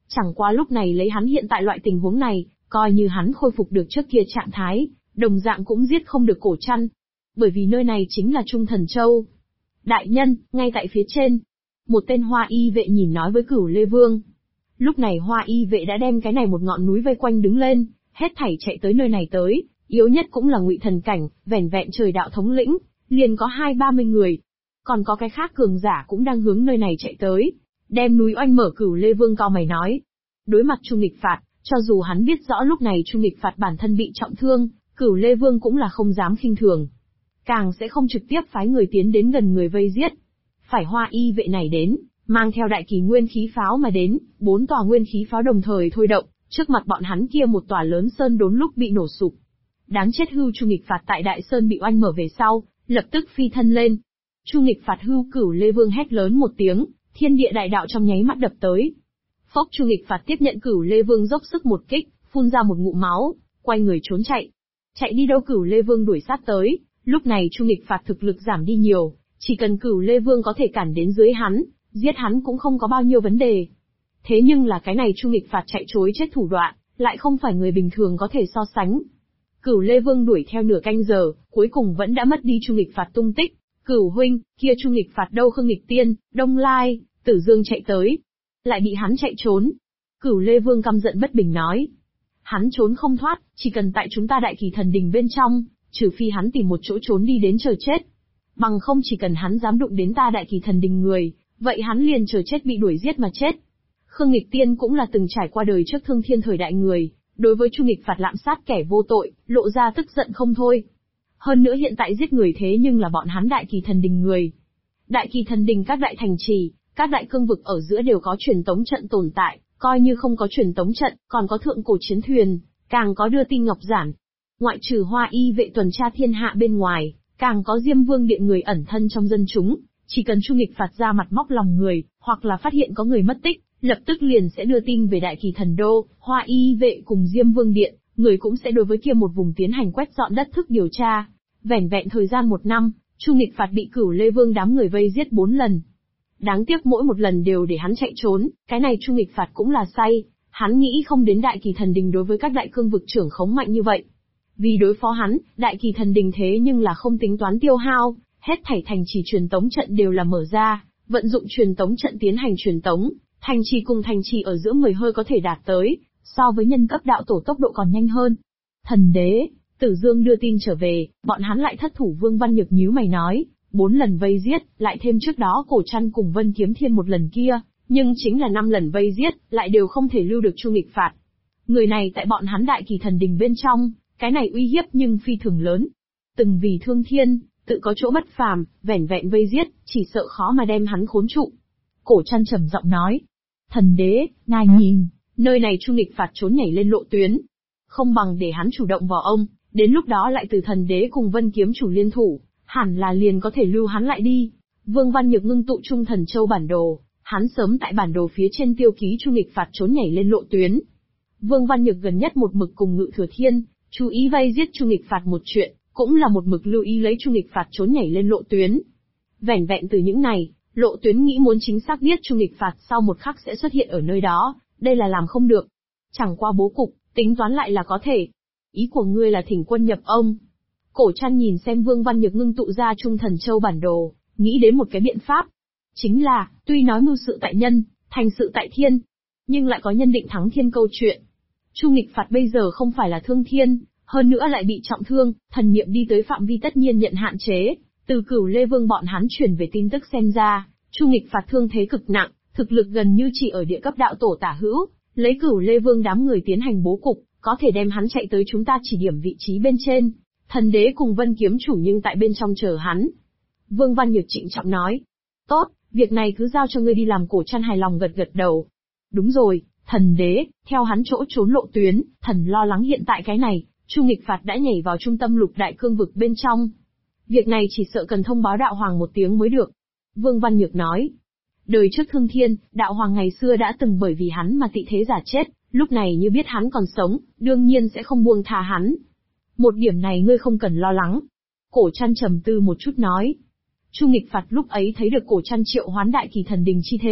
Chẳng qua lúc này lấy hắn hiện tại loại tình huống này, coi như hắn khôi phục được trước kia trạng thái, đồng dạng cũng giết không được Cổ Trăn. Bởi vì nơi này chính là Trung Thần Châu. Đại nhân, ngay tại phía trên. Một tên Hoa Y vệ nhìn nói với Cửu Lê Vương. Lúc này Hoa Y vệ đã đem cái này một ngọn núi vây quanh đứng lên, hết thảy chạy tới nơi này tới, yếu nhất cũng là Ngụy Thần cảnh, vẻn vẹn trời đạo thống lĩnh, liền có 20-30 người. Còn có cái khác cường giả cũng đang hướng nơi này chạy tới, đem núi oanh mở. Cửu Lê Vương cao mày nói. Đối mặt Chu Nghịch Phạt, cho dù hắn biết rõ lúc này Chu Nghịch Phạt bản thân bị trọng thương, Cửu Lê Vương cũng là không dám khinh thường. Càng sẽ không trực tiếp phái người tiến đến gần người vây giết. Phải Hoa Y vệ này đến, mang theo đại kỳ nguyên khí pháo mà đến, 4 tòa nguyên khí pháo đồng thời thôi động, trước mặt bọn hắn kia một tòa lớn sơn đốn lúc bị nổ sụp. Đáng chết hưu. Chu Nghịch Phạt tại đại sơn bị oanh mở về sau, lập tức phi thân lên. Chu Nghịch Phạt hưu. Cửu Lê Vương hét lớn một tiếng, thiên địa đại đạo trong nháy mắt đập tới. Phốc. Chu Nghịch Phạt tiếp nhận Cửu Lê Vương dốc sức một kích, phun ra một ngụm máu, quay người trốn chạy. Chạy đi đâu? Cửu Lê Vương đuổi sát tới. Lúc này Chu Nghịch Phạt thực lực giảm đi nhiều, chỉ cần Cửu Lê Vương có thể cản đến dưới hắn, giết hắn cũng không có bao nhiêu vấn đề. Thế nhưng là cái này Chu Nghịch Phạt chạy trối chết thủ đoạn, lại không phải người bình thường có thể so sánh. Cửu Lê Vương đuổi theo nửa canh giờ, cuối cùng vẫn đã mất đi Chu Nghịch Phạt tung tích. Cửu huynh, kia Chu Nghịch Phạt đâu? Khương Nghịch Tiên, Đông Lai, Tử Dương chạy tới, lại bị hắn chạy trốn. Cửu Lê Vương căm giận bất bình nói. Hắn trốn không thoát, chỉ cần tại chúng ta Đại Kỳ Thần Đình bên trong, trừ phi hắn tìm một chỗ trốn đi đến chờ chết. Bằng không chỉ cần hắn dám đụng đến ta Đại Kỳ Thần Đình người, vậy hắn liền chờ chết bị đuổi giết mà chết. Khương Nghịch Tiên cũng là từng trải qua đời trước thương thiên thời đại người, đối với Chu Nghịch Phạt lạm sát kẻ vô tội, lộ ra tức giận không thôi. Hơn nữa hiện tại giết người thế nhưng là bọn hắn Đại Kỳ Thần Đình người. Đại Kỳ Thần Đình các đại thành trì, các đại cương vực ở giữa đều có truyền tống trận tồn tại, coi như không có truyền tống trận, còn có thượng cổ chiến thuyền, càng có đưa tin ngọc giản. Ngoại trừ Hoa Y vệ tuần tra thiên hạ bên ngoài, càng có Diêm Vương điện người ẩn thân trong dân chúng, chỉ cần Chu Nghịch Phạt ra mặt móc lòng người, hoặc là phát hiện có người mất tích, lập tức liền sẽ đưa tin về Đại Kỳ Thần Đô. Hoa Y vệ cùng Diêm Vương điện, người cũng sẽ đối với kia một vùng tiến hành quét dọn đất thức điều tra. Vẻn vẹn thời gian 1 năm, Chu Nghịch Phạt bị Cửu Lê Vương đám người vây giết 4 lần. Đáng tiếc mỗi một lần đều để hắn chạy trốn, cái này Chu Nghịch Phạt cũng là say, hắn nghĩ không đến Đại Kỳ Thần Đình đối với các đại cương vực trưởng khống mạnh như vậy. Vì đối phó hắn, Đại Kỳ Thần Đình thế nhưng là không tính toán tiêu hao, hết thảy thành trì truyền tống trận đều là mở ra, vận dụng truyền tống trận tiến hành truyền tống, thành trì cùng thành trì ở giữa người hơi có thể đạt tới, so với nhân cấp đạo tổ tốc độ còn nhanh hơn. Thần đế, Tử Dương đưa tin trở về, bọn hắn lại thất thủ. Vương Văn Nhược nhíu mày nói, 4 lần vây giết, lại thêm trước đó Cổ Trăn cùng Vân Kiếm Thiên một lần kia, nhưng chính là 5 lần vây giết, lại đều không thể lưu được Chu Nghịch Phạt. Người này tại bọn hắn Đại Kỳ Thần Đình bên trong, cái này uy hiếp nhưng phi thường lớn. Từng vì thương thiên, tự có chỗ bất phàm, vẻn vẹn vây giết, chỉ sợ khó mà đem hắn khốn trụ. Cổ Trăn trầm giọng nói, thần đế, ngài nhìn, nơi này Chu Nghịch Phạt trốn nhảy lên lộ tuyến. Không bằng để hắn chủ động vào ông, đến lúc đó lại từ thần đế cùng Vân Kiếm chủ liên thủ, hẳn là liền có thể lưu hắn lại đi. Vương Văn Nhược ngưng tụ Trung Thần Châu bản đồ, hắn sớm tại bản đồ phía trên tiêu ký Chu Nghịch Phạt trốn nhảy lên lộ tuyến. Vương Văn Nhược gần nhất một mực cùng Ngự Thừa Thiên, chú ý vây giết Chu Nghịch Phạt một chuyện, cũng là một mực lưu ý lấy Chu Nghịch Phạt trốn nhảy lên lộ tuyến. Vẻn vẹn từ những này, lộ tuyến nghĩ muốn chính xác biết Chu Nghịch Phạt sau một khắc sẽ xuất hiện ở nơi đó, đây là làm không được. Chẳng qua bố cục, tính toán lại là có thể. Ý của ngươi là thỉnh quân nhập ông. Cổ Trăn nhìn xem Vương Văn Nhược ngưng tụ ra Trung Thần Châu bản đồ, nghĩ đến một cái biện pháp. Chính là, tuy nói mưu sự tại nhân, thành sự tại thiên, nhưng lại có nhân định thắng thiên câu chuyện. Chu Nghịch Phạt bây giờ không phải là thương thiên, hơn nữa lại bị trọng thương, thần niệm đi tới phạm vi tất nhiên nhận hạn chế. Từ Cửu Lê Vương bọn hắn truyền về tin tức xem ra, Chu Nghịch Phạt thương thế cực nặng, thực lực gần như chỉ ở địa cấp đạo tổ tả hữu, lấy Cửu Lê Vương đám người tiến hành bố cục, có thể đem hắn chạy tới chúng ta chỉ điểm vị trí bên trên. Thần đế cùng Vân Kiếm chủ nhưng tại bên trong chờ hắn. Vương Văn Nhược trịnh trọng nói. Tốt, việc này cứ giao cho ngươi đi làm. Cổ Trăn hài lòng gật gật đầu. Đúng rồi, thần đế, theo hắn chỗ trốn lộ tuyến, thần lo lắng hiện tại cái này, Chu Nghịch Phạt đã nhảy vào trung tâm lục đại cương vực bên trong. Việc này chỉ sợ cần thông báo đạo hoàng một tiếng mới được. Vương Văn Nhược nói. Đời trước thương thiên, đạo hoàng ngày xưa đã từng bởi vì hắn mà tị thế giả chết, lúc này như biết hắn còn sống, đương nhiên sẽ không buông tha hắn. Một điểm này ngươi không cần lo lắng. Cổ Trăn trầm tư một chút nói. Chu Nghịch Phạt lúc ấy thấy được Cổ Trăn triệu hoán Đại Kỳ Thần Đình chi thế,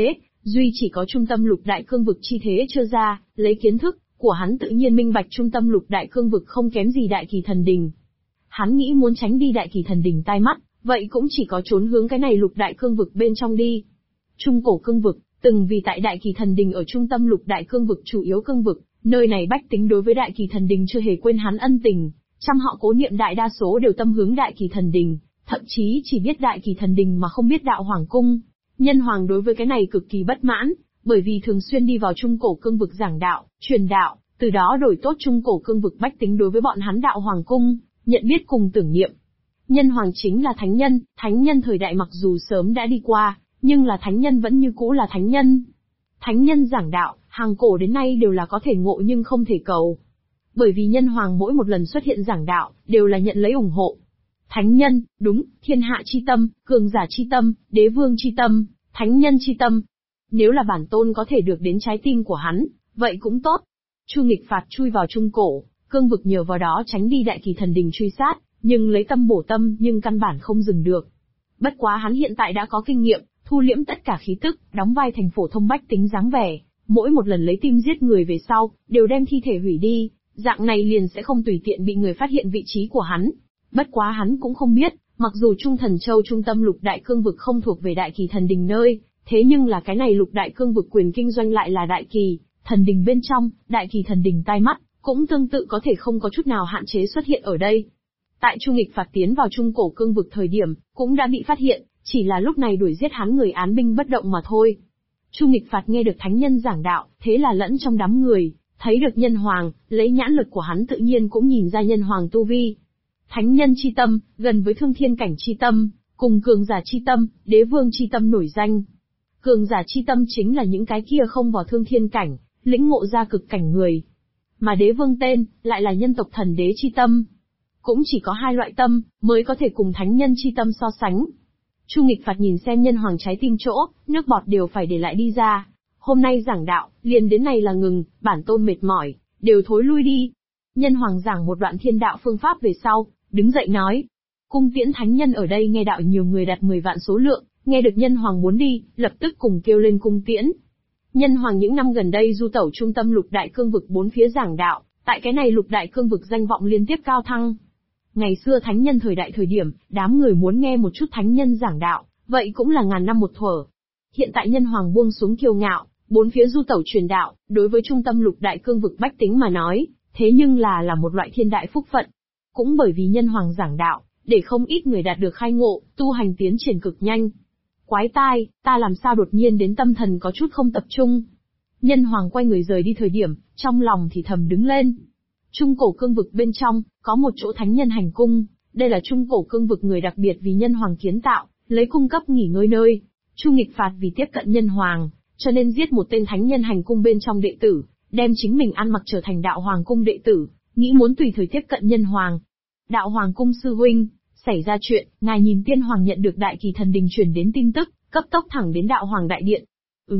Duy chỉ có trung tâm lục đại cương vực chi thế chưa ra, lấy kiến thức của hắn tự nhiên minh bạch trung tâm lục đại cương vực không kém gì đại kỳ thần đình. Hắn nghĩ muốn tránh đi đại kỳ thần đình tai mắt, vậy cũng chỉ có trốn hướng cái này lục đại cương vực bên trong đi. Trung cổ cương vực, từng vì tại đại kỳ thần đình ở trung tâm lục đại cương vực chủ yếu cương vực, nơi này bách tính đối với đại kỳ thần đình chưa hề quên hắn ân tình, trăm họ cố niệm đại đa số đều tâm hướng đại kỳ thần đình, thậm chí chỉ biết đại kỳ thần đình mà không biết đạo hoàng cung. Nhân hoàng đối với cái này cực kỳ bất mãn, bởi vì thường xuyên đi vào trung cổ cương vực giảng đạo, truyền đạo, từ đó đổi tốt trung cổ cương vực bách tính đối với bọn hắn đạo hoàng cung, nhận biết cùng tưởng niệm. Nhân hoàng chính là thánh nhân thời đại mặc dù sớm đã đi qua, nhưng là thánh nhân vẫn như cũ là thánh nhân. Thánh nhân giảng đạo, hàng cổ đến nay đều là có thể ngộ nhưng không thể cầu. Bởi vì nhân hoàng mỗi một lần xuất hiện giảng đạo, đều là nhận lấy ủng hộ. Thánh nhân, đúng, thiên hạ chi tâm, cường giả chi tâm, đế vương chi tâm, thánh nhân chi tâm. Nếu là bản tôn có thể được đến trái tim của hắn, vậy cũng tốt. Chu Nghịch Phạt chui vào trung cổ, cương vực nhờ vào đó tránh đi đại kỳ thần đình truy sát, nhưng lấy tâm bổ tâm nhưng căn bản không dừng được. Bất quá hắn hiện tại đã có kinh nghiệm, thu liễm tất cả khí tức, đóng vai thành phổ thông bách tính dáng vẻ, mỗi một lần lấy tim giết người về sau, đều đem thi thể hủy đi, dạng này liền sẽ không tùy tiện bị người phát hiện vị trí của hắn. Bất quá hắn cũng không biết, mặc dù Trung Thần Châu trung tâm lục đại cương vực không thuộc về đại kỳ thần đình nơi, thế nhưng là cái này lục đại cương vực quyền kinh doanh lại là đại kỳ thần đình bên trong, đại kỳ thần đình tai mắt, cũng tương tự có thể không có chút nào hạn chế xuất hiện ở đây. Tại Chu Nghịch Phạt tiến vào trung cổ cương vực thời điểm, cũng đã bị phát hiện, chỉ là lúc này đuổi giết hắn người án binh bất động mà thôi. Chu Nghịch Phạt nghe được thánh nhân giảng đạo, thế là lẫn trong đám người, thấy được nhân hoàng, lấy nhãn lực của hắn tự nhiên cũng nhìn ra nhân hoàng tu vi. Thánh nhân chi tâm, gần với thương thiên cảnh chi tâm, cùng cường giả chi tâm, đế vương chi tâm nổi danh. Cường giả chi tâm chính là những cái kia không vào thương thiên cảnh, lĩnh ngộ ra cực cảnh người. Mà đế vương tên, lại là nhân tộc thần đế chi tâm. Cũng chỉ có hai loại tâm, mới có thể cùng thánh nhân chi tâm so sánh. Chu Nghịch Phạt nhìn xem nhân hoàng trái tim chỗ, nước bọt đều phải để lại đi ra. Hôm nay giảng đạo, liền đến này là ngừng, bản tôn mệt mỏi, đều thối lui đi. Nhân hoàng giảng một đoạn thiên đạo phương pháp về sau, đứng dậy nói. Cung tiễn thánh nhân ở đây nghe đạo nhiều người đạt 10 vạn số lượng, nghe được nhân hoàng muốn đi, lập tức cùng kêu lên cung tiễn. Nhân hoàng những năm gần đây du tẩu trung tâm lục đại cương vực bốn phía giảng đạo, tại cái này lục đại cương vực danh vọng liên tiếp cao thăng. Ngày xưa thánh nhân thời đại thời điểm, đám người muốn nghe một chút thánh nhân giảng đạo, vậy cũng là ngàn năm một thuở. Hiện tại nhân hoàng buông xuống kiêu ngạo, bốn phía du tẩu truyền đạo, đối với trung tâm lục đại cương vực bách tính mà nói, thế nhưng là một loại thiên đại phúc phận. Cũng bởi vì nhân hoàng giảng đạo, để không ít người đạt được khai ngộ, tu hành tiến triển cực nhanh. Quái tai, ta làm sao đột nhiên đến tâm thần có chút không tập trung. Nhân hoàng quay người rời đi thời điểm, trong lòng thì thầm đứng lên. Trung cổ cương vực bên trong, có một chỗ thánh nhân hành cung, đây là trung cổ cương vực người đặc biệt vì nhân hoàng kiến tạo, lấy cung cấp nghỉ ngơi nơi. Chu Nghịch Phạt vì tiếp cận nhân hoàng, cho nên giết một tên thánh nhân hành cung bên trong đệ tử, đem chính mình ăn mặc trở thành đạo hoàng cung đệ tử, nghĩ muốn tùy thời tiếp cận nhân hoàng. Đạo hoàng cung sư huynh, xảy ra chuyện, ngài nhìn tiên hoàng nhận được đại kỳ thần đình truyền đến tin tức, cấp tốc thẳng đến đạo hoàng đại điện.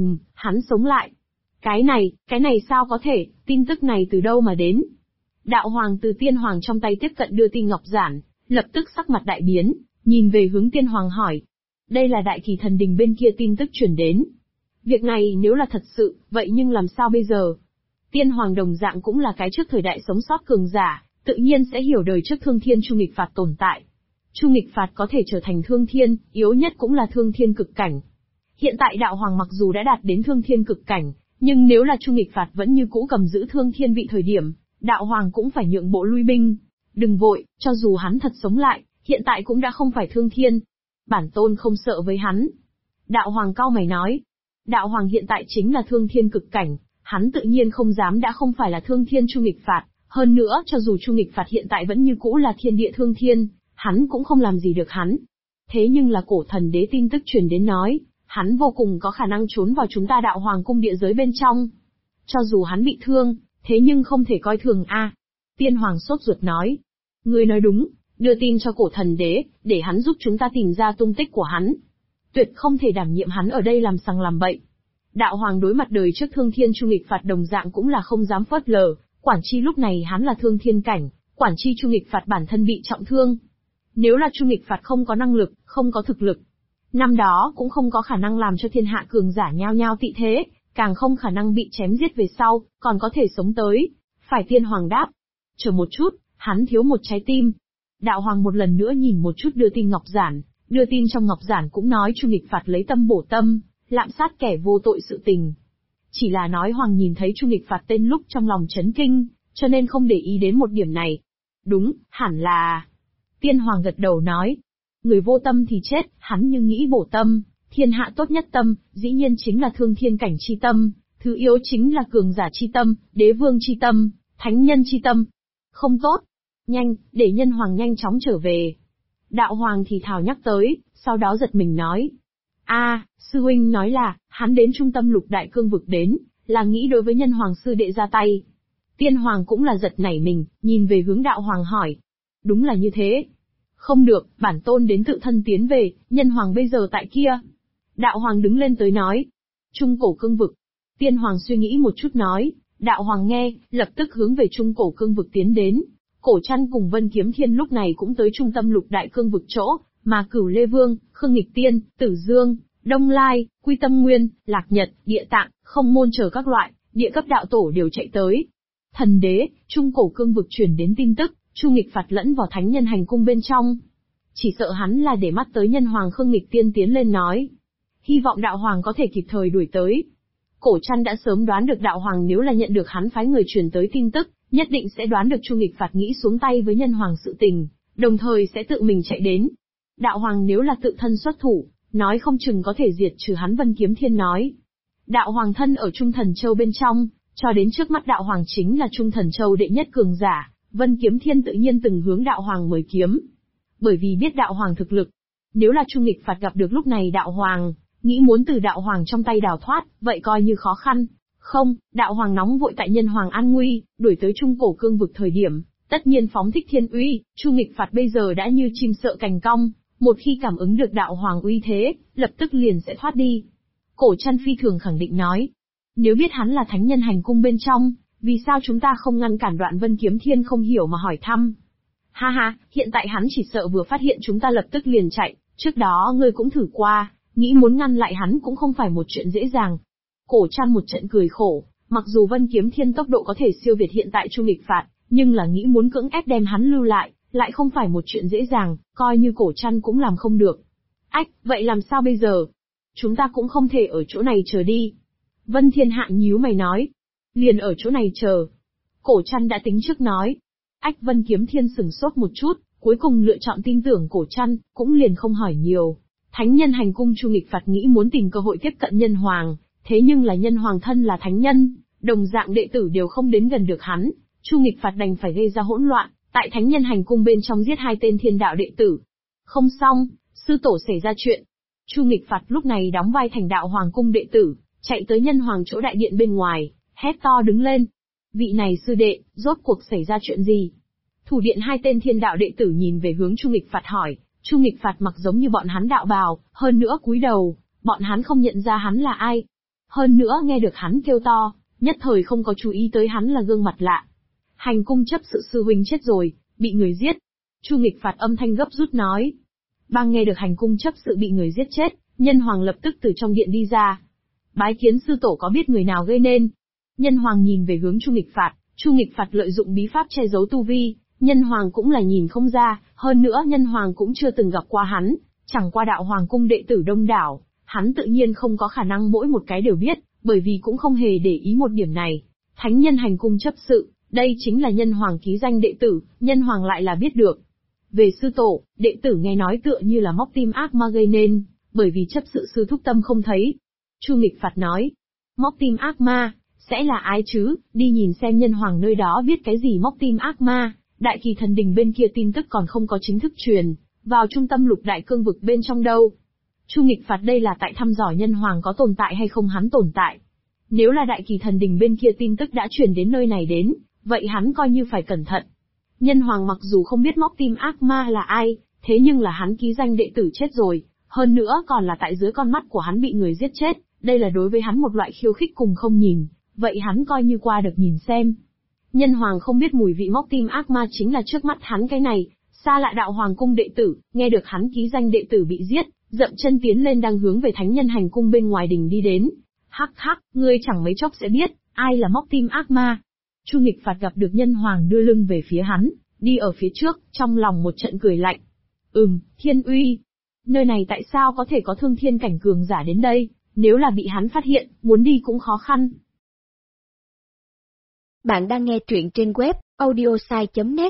Hắn sống lại. Cái này sao có thể, tin tức này từ đâu mà đến? Đạo hoàng từ tiên hoàng trong tay tiếp cận đưa tin ngọc giản, lập tức sắc mặt đại biến, nhìn về hướng tiên hoàng hỏi. Đây là đại kỳ thần đình bên kia tin tức truyền đến. Việc này nếu là thật sự, vậy nhưng làm sao bây giờ? Tiên hoàng đồng dạng cũng là cái trước thời đại sống sót cường giả, tự nhiên sẽ hiểu đời trước thương thiên Chu Nghịch Phạt tồn tại. Chu Nghịch Phạt có thể trở thành thương thiên, yếu nhất cũng là thương thiên cực cảnh. Hiện tại đạo hoàng mặc dù đã đạt đến thương thiên cực cảnh, nhưng nếu là Chu Nghịch Phạt vẫn như cũ cầm giữ thương thiên vị thời điểm, đạo hoàng cũng phải nhượng bộ lui binh. Đừng vội, cho dù hắn thật sống lại, hiện tại cũng đã không phải thương thiên. Bản tôn không sợ với hắn. Đạo hoàng cau mày nói. Đạo hoàng hiện tại chính là thương thiên cực cảnh, hắn tự nhiên không dám đã không phải là thương thiên Chu Nghịch Phạt. Hơn nữa, cho dù Chu Nghịch Phạt hiện tại vẫn như cũ là thiên địa thương thiên, hắn cũng không làm gì được hắn. Thế nhưng là cổ thần đế tin tức truyền đến nói, hắn vô cùng có khả năng trốn vào chúng ta đạo hoàng cung địa giới bên trong. Cho dù hắn bị thương, thế nhưng không thể coi thường a. Tiên hoàng sốt ruột nói. Ngươi nói đúng, đưa tin cho cổ thần đế, để hắn giúp chúng ta tìm ra tung tích của hắn. Tuyệt không thể đảm nhiệm hắn ở đây làm sằng làm bậy. Đạo hoàng đối mặt đời trước thương thiên Chu Nghịch Phạt đồng dạng cũng là không dám phớt lờ, quản chi lúc này hắn là thương thiên cảnh, quản chi Chu Nghịch Phạt bản thân bị trọng thương. Nếu là Chu Nghịch Phạt không có năng lực, không có thực lực, Năm đó cũng không có khả năng làm cho thiên hạ cường giả nhao nhao tị thế, càng không khả năng bị chém giết về sau, còn có thể sống tới. Phải Tiên Hoàng đáp. Chờ một chút, hắn thiếu một trái tim. Đạo Hoàng một lần nữa nhìn một chút đưa tin ngọc giản, đưa tin trong ngọc giản cũng nói Chu Nghịch Phạt lấy tâm bổ tâm, lạm sát kẻ vô tội sự tình. Chỉ là nói Hoàng nhìn thấy Chu Nghịch Phạt tên lúc trong lòng chấn kinh, cho nên không để ý đến một điểm này. Đúng, hẳn là... Tiên Hoàng gật đầu nói. Người vô tâm thì chết, hắn nhưng nghĩ bổ tâm, thiên hạ tốt nhất tâm, dĩ nhiên chính là thương thiên cảnh chi tâm, thứ yếu chính là cường giả chi tâm, đế vương chi tâm, thánh nhân chi tâm. Không tốt. Nhanh, để Nhân Hoàng nhanh chóng trở về. Đạo Hoàng thì thào nhắc tới, sau đó giật mình nói. Sư huynh nói là, hắn đến trung tâm lục đại cương vực đến, là nghĩ đối với Nhân Hoàng sư đệ ra tay. Tiên Hoàng cũng là giật nảy mình, nhìn về hướng Đạo Hoàng hỏi. Đúng là như thế. Không được, bản tôn đến tự thân tiến về, Nhân Hoàng bây giờ tại kia. Đạo Hoàng đứng lên tới nói. Trung cổ cương vực. Tiên Hoàng suy nghĩ một chút nói, Đạo Hoàng nghe, lập tức hướng về trung cổ cương vực tiến đến. Cổ Trăn cùng Vân Kiếm Thiên lúc này cũng tới trung tâm lục đại cương vực chỗ, mà Cửu Lê Vương, Khương Nghịch Tiên, Tử Dương, Đông Lai, Quy Tâm Nguyên, Lạc Nhật, Địa Tạng, Không Môn chờ các loại, địa cấp đạo tổ đều chạy tới. Thần đế, trung cổ cương vực truyền đến tin tức, Chu Nghịch Phạt lẫn vào thánh nhân hành cung bên trong. Chỉ sợ hắn là để mắt tới Nhân Hoàng Khương Nghịch Tiên tiến lên nói. Hy vọng Đạo Hoàng có thể kịp thời đuổi tới. Cổ Trăn đã sớm đoán được Đạo Hoàng nếu là nhận được hắn phái người truyền tới tin tức, nhất định sẽ đoán được Chu Nghịch Phạt nghĩ xuống tay với Nhân Hoàng sự tình, đồng thời sẽ tự mình chạy đến. Đạo Hoàng nếu là tự thân xuất thủ, nói không chừng có thể diệt trừ hắn. Vân Kiếm Thiên nói. Đạo Hoàng thân ở Trung Thần Châu bên trong, cho đến trước mắt Đạo Hoàng chính là Trung Thần Châu đệ nhất cường giả, Vân Kiếm Thiên tự nhiên từng hướng Đạo Hoàng mời kiếm. Bởi vì biết Đạo Hoàng thực lực, nếu là Chu Nghịch Phạt gặp được lúc này Đạo Hoàng, nghĩ muốn từ Đạo Hoàng trong tay đào thoát, vậy coi như khó khăn. Không, Đạo Hoàng nóng vội tại Nhân Hoàng an nguy, đuổi tới trung cổ cương vực thời điểm, tất nhiên phóng thích thiên uy, Chu Nghịch Phạt bây giờ đã như chim sợ cành cong, một khi cảm ứng được Đạo Hoàng uy thế, lập tức liền sẽ thoát đi. Cổ Trăn phi thường khẳng định nói, nếu biết hắn là thánh nhân hành cung bên trong, vì sao chúng ta không ngăn cản? Đoạn Vân Kiếm Thiên không hiểu mà hỏi thăm. Ha ha, hiện tại hắn chỉ sợ vừa phát hiện chúng ta lập tức liền chạy, trước đó ngươi cũng thử qua, nghĩ muốn ngăn lại hắn cũng không phải một chuyện dễ dàng. Cổ Trăn một trận cười khổ, mặc dù Vân Kiếm Thiên tốc độ có thể siêu việt hiện tại Chu Nghịch Phạt, nhưng là nghĩ muốn cưỡng ép đem hắn lưu lại không phải một chuyện dễ dàng, coi như Cổ Trăn cũng làm không được. Ách, vậy làm sao bây giờ? Chúng ta cũng không thể ở chỗ này chờ đi. Vân Thiên Hạ nhíu mày nói. Liền ở chỗ này chờ. Cổ Trăn đã tính trước nói. Ách, Vân Kiếm Thiên sửng sốt một chút, cuối cùng lựa chọn tin tưởng Cổ Trăn, cũng liền không hỏi nhiều. Thánh nhân hành cung Chu Nghịch Phạt nghĩ muốn tìm cơ hội tiếp cận Nhân Hoàng, thế nhưng là Nhân Hoàng thân là thánh nhân, đồng dạng đệ tử đều không đến gần được hắn, Chu Nghịch Phạt đành phải gây ra hỗn loạn, tại thánh nhân hành cung bên trong giết 2 tên thiên đạo đệ tử. Không xong, sư tổ xảy ra chuyện. Chu Nghịch Phạt lúc này đóng vai thành Đạo Hoàng cung đệ tử, chạy tới Nhân Hoàng chỗ đại điện bên ngoài, hét to đứng lên. Vị này sư đệ, rốt cuộc xảy ra chuyện gì? Thủ điện 2 tên thiên đạo đệ tử nhìn về hướng Chu Nghịch Phạt hỏi. Chu Nghịch Phạt mặc giống như bọn hắn đạo bào, hơn nữa cúi đầu, bọn hắn không nhận ra hắn là ai. Hơn nữa nghe được hắn kêu to, nhất thời không có chú ý tới hắn là gương mặt lạ. Hành cung chấp sự sư huynh chết rồi, bị người giết. Chu Nghịch Phạt âm thanh gấp rút nói. Bang nghe được hành cung chấp sự bị người giết chết, Nhân Hoàng lập tức từ trong điện đi ra. Bái kiến sư tổ, có biết người nào gây nên? Nhân Hoàng nhìn về hướng Chu Nghịch Phạt lợi dụng bí pháp che giấu tu vi, Nhân Hoàng cũng là nhìn không ra, hơn nữa Nhân Hoàng cũng chưa từng gặp qua hắn, chẳng qua Đạo Hoàng cung đệ tử đông đảo, hắn tự nhiên không có khả năng mỗi một cái đều biết, bởi vì cũng không hề để ý một điểm này. Thánh nhân hành cung chấp sự, đây chính là Nhân Hoàng ký danh đệ tử, Nhân Hoàng lại là biết được. Về sư tổ, đệ tử nghe nói tựa như là móc tim ác ma gây nên, bởi vì chấp sự sư thúc tâm không thấy. Chu Nghịch Phạt nói, móc tim ác ma, sẽ là ai chứ, đi nhìn xem Nhân Hoàng nơi đó viết cái gì móc tim ác ma. Đại Kỳ Thần Đình bên kia tin tức còn không có chính thức truyền vào trung tâm lục đại cương vực bên trong đâu. Chu Nghịch Phạt đây là tại thăm dò Nhân Hoàng có tồn tại hay không hắn tồn tại. Nếu là Đại Kỳ Thần Đình bên kia tin tức đã truyền đến nơi này đến, vậy hắn coi như phải cẩn thận. Nhân Hoàng mặc dù không biết móc tim ác ma là ai, thế nhưng là hắn ký danh đệ tử chết rồi, hơn nữa còn là tại dưới con mắt của hắn bị người giết chết, đây là đối với hắn một loại khiêu khích cùng không nhìn, vậy hắn coi như qua được nhìn xem. Nhân Hoàng không biết mùi vị móc tim ác ma chính là trước mắt hắn cái này, xa lạ Đạo Hoàng cung đệ tử, nghe được hắn ký danh đệ tử bị giết, dậm chân tiến lên đang hướng về thánh nhân hành cung bên ngoài đình đi đến. Hắc hắc, ngươi chẳng mấy chốc sẽ biết, ai là móc tim ác ma. Chu Nghịch Phạt gặp được nhân hoàng đưa lưng về phía hắn, đi ở phía trước, trong lòng một trận cười lạnh. Thiên uy. Nơi này tại sao có thể có thương thiên cảnh cường giả đến đây, nếu là bị hắn phát hiện, muốn đi cũng khó khăn. Bạn đang nghe truyện trên web, audiosai.net.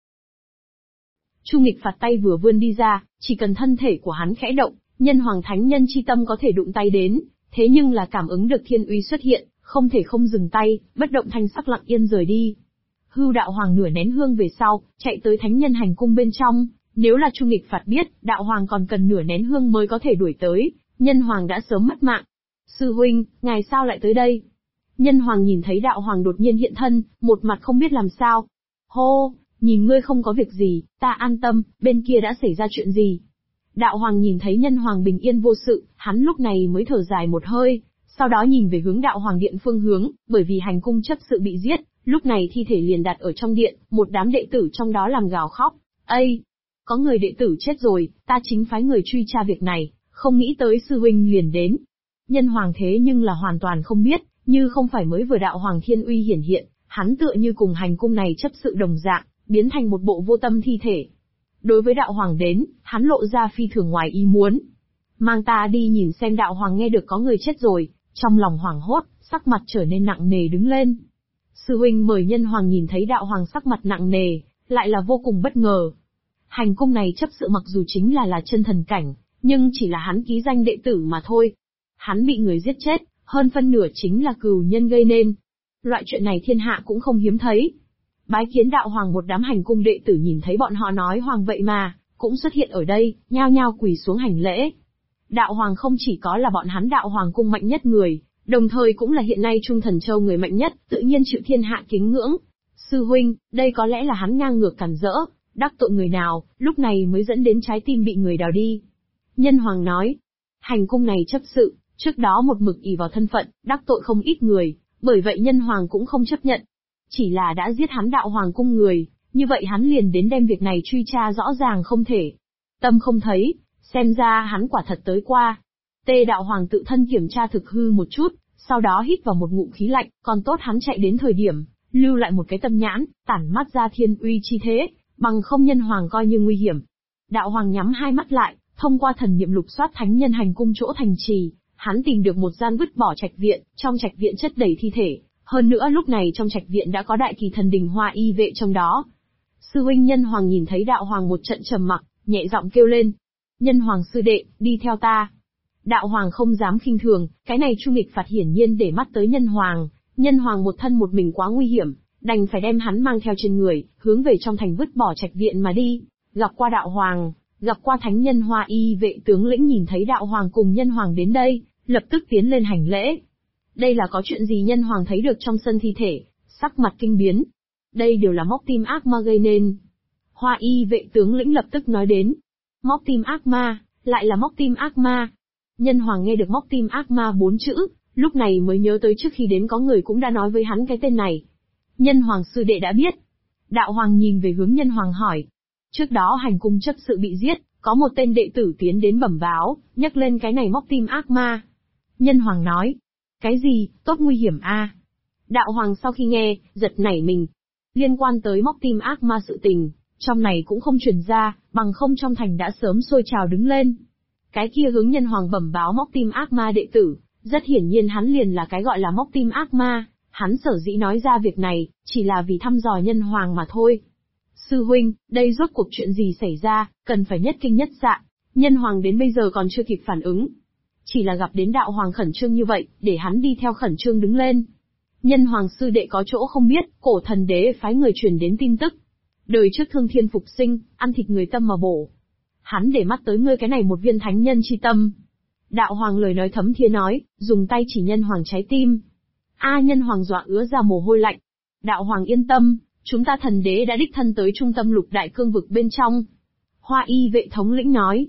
Chu Nghịch Phạt tay vừa vươn đi ra, chỉ cần thân thể của hắn khẽ động, nhân hoàng thánh nhân chi tâm có thể đụng tay đến, thế nhưng là cảm ứng được thiên uy xuất hiện, không thể không dừng tay, bất động thanh sắc lặng yên rời đi. Hưu đạo hoàng nửa nén hương về sau, chạy tới thánh nhân hành cung bên trong, nếu là Chu Nghịch Phạt biết, đạo hoàng còn cần nửa nén hương mới có thể đuổi tới, nhân hoàng đã sớm mất mạng. Sư huynh, ngài sao lại tới đây? Nhân hoàng nhìn thấy đạo hoàng đột nhiên hiện thân, một mặt không biết làm sao. Hô, nhìn ngươi không có việc gì, ta an tâm, bên kia đã xảy ra chuyện gì? Đạo hoàng nhìn thấy nhân hoàng bình yên vô sự, hắn lúc này mới thở dài một hơi, sau đó nhìn về hướng đạo hoàng điện phương hướng, bởi vì hành cung chấp sự bị giết, lúc này thi thể liền đặt ở trong điện, một đám đệ tử trong đó làm gào khóc. Ây! Có người đệ tử chết rồi, ta chính phái người truy tra việc này, không nghĩ tới sư huynh liền đến. Nhân hoàng thế nhưng là hoàn toàn không biết, như không phải mới vừa đạo hoàng thiên uy hiển hiện, hắn tựa như cùng hành cung này chấp sự đồng dạng, biến thành một bộ vô tâm thi thể. Đối với đạo hoàng đến, hắn lộ ra phi thường ngoài ý muốn. Mang ta đi nhìn xem. Đạo hoàng nghe được có người chết rồi, trong lòng hoảng hốt, sắc mặt trở nên nặng nề đứng lên. Sư huynh mời. Nhân hoàng nhìn thấy đạo hoàng sắc mặt nặng nề, lại là vô cùng bất ngờ. Hành cung này chấp sự mặc dù chính là chân thần cảnh, nhưng chỉ là hắn ký danh đệ tử mà thôi. Hắn bị người giết chết, hơn phân nửa chính là cừu nhân gây nên. Loại chuyện này thiên hạ cũng không hiếm thấy. Bái kiến đạo hoàng. Một đám hành cung đệ tử nhìn thấy bọn họ nói hoàng vậy mà, cũng xuất hiện ở đây, nhao nhao quỳ xuống hành lễ. Đạo hoàng không chỉ có là bọn hắn đạo hoàng cung mạnh nhất người, đồng thời cũng là hiện nay Trung Thần Châu người mạnh nhất, tự nhiên chịu thiên hạ kính ngưỡng. Sư huynh, đây có lẽ là hắn ngang ngược cản rỡ, đắc tội người nào, lúc này mới dẫn đến trái tim bị người đào đi. Nhân hoàng nói, hành cung này chấp sự, trước đó một mực ỷ vào thân phận, đắc tội không ít người, bởi vậy nhân hoàng cũng không chấp nhận. Chỉ là đã giết hắn đạo hoàng cung người, như vậy hắn liền đến đem việc này truy tra rõ ràng không thể. Tâm không thấy, xem ra hắn quả thật tới qua. Tê đạo hoàng tự thân kiểm tra thực hư một chút, sau đó hít vào một ngụm khí lạnh, còn tốt hắn chạy đến thời điểm, lưu lại một cái tâm nhãn, tản mắt ra thiên uy chi thế, bằng không nhân hoàng coi như nguy hiểm. Đạo hoàng nhắm hai mắt lại, thông qua thần niệm lục soát thánh nhân hành cung chỗ thành trì, hắn tìm được một gian vứt bỏ trạch viện, trong trạch viện chất đầy thi thể, hơn nữa lúc này trong trạch viện đã có đại kỳ thần đình Hoa Y vệ trong đó. Sư huynh. Nhân hoàng nhìn thấy đạo hoàng một trận trầm mặc, nhẹ giọng kêu lên. Nhân hoàng sư đệ, đi theo ta. Đạo hoàng không dám khinh thường, cái này Chu Nghịch Phạt hiển nhiên để mắt tới nhân hoàng. Nhân hoàng một thân một mình quá nguy hiểm, đành phải đem hắn mang theo trên người, hướng về trong thành vứt bỏ trạch viện mà đi. Gặp qua đạo hoàng, gặp qua thánh nhân Hoa Y vệ. Tướng lĩnh nhìn thấy đạo hoàng cùng nhân hoàng đến đây, lập tức tiến lên hành lễ. Đây là có chuyện gì? Nhân hoàng thấy được trong sân thi thể, sắc mặt kinh biến. Đây đều là móc tim ác ma gây nên. Hoa Y vệ tướng lĩnh lập tức nói đến. Móc tim ác ma, lại là móc tim ác ma. Nhân hoàng nghe được móc tim ác ma 4 chữ, lúc này mới nhớ tới trước khi đến có người cũng đã nói với hắn cái tên này. Nhân hoàng sư đệ đã biết. Đạo hoàng nhìn về hướng nhân hoàng hỏi. Trước đó hành cung chấp sự bị giết, có một tên đệ tử tiến đến bẩm báo, nhắc lên cái này móc tim ác ma. Nhân hoàng nói. Cái gì, tốt nguy hiểm a? Đạo hoàng sau khi nghe, giật nảy mình. Liên quan tới móc tim ác ma sự tình, trong này cũng không truyền ra, bằng không trong thành đã sớm sôi trào đứng lên. Cái kia hướng nhân hoàng bẩm báo móc tim ác ma đệ tử, rất hiển nhiên hắn liền là cái gọi là móc tim ác ma, hắn sở dĩ nói ra việc này, chỉ là vì thăm dò nhân hoàng mà thôi. Sư huynh, đây rốt cuộc chuyện gì xảy ra, cần phải nhất kinh nhất dạ, nhân hoàng đến bây giờ còn chưa kịp phản ứng. Chỉ là gặp đến đạo hoàng khẩn trương như vậy, để hắn đi theo khẩn trương đứng lên. Nhân hoàng sư đệ có chỗ không biết, cổ thần đế phái người truyền đến tin tức. Đời trước thương thiên phục sinh, ăn thịt người tâm mà bổ. Hắn để mắt tới ngươi cái này một viên thánh nhân chi tâm. Đạo hoàng lời nói thấm thía nói, dùng tay chỉ nhân hoàng trái tim. Nhân hoàng dọa ứa ra mồ hôi lạnh. Đạo hoàng yên tâm, chúng ta thần đế đã đích thân tới trung tâm lục đại cương vực bên trong. Hoa Y vệ thống lĩnh nói.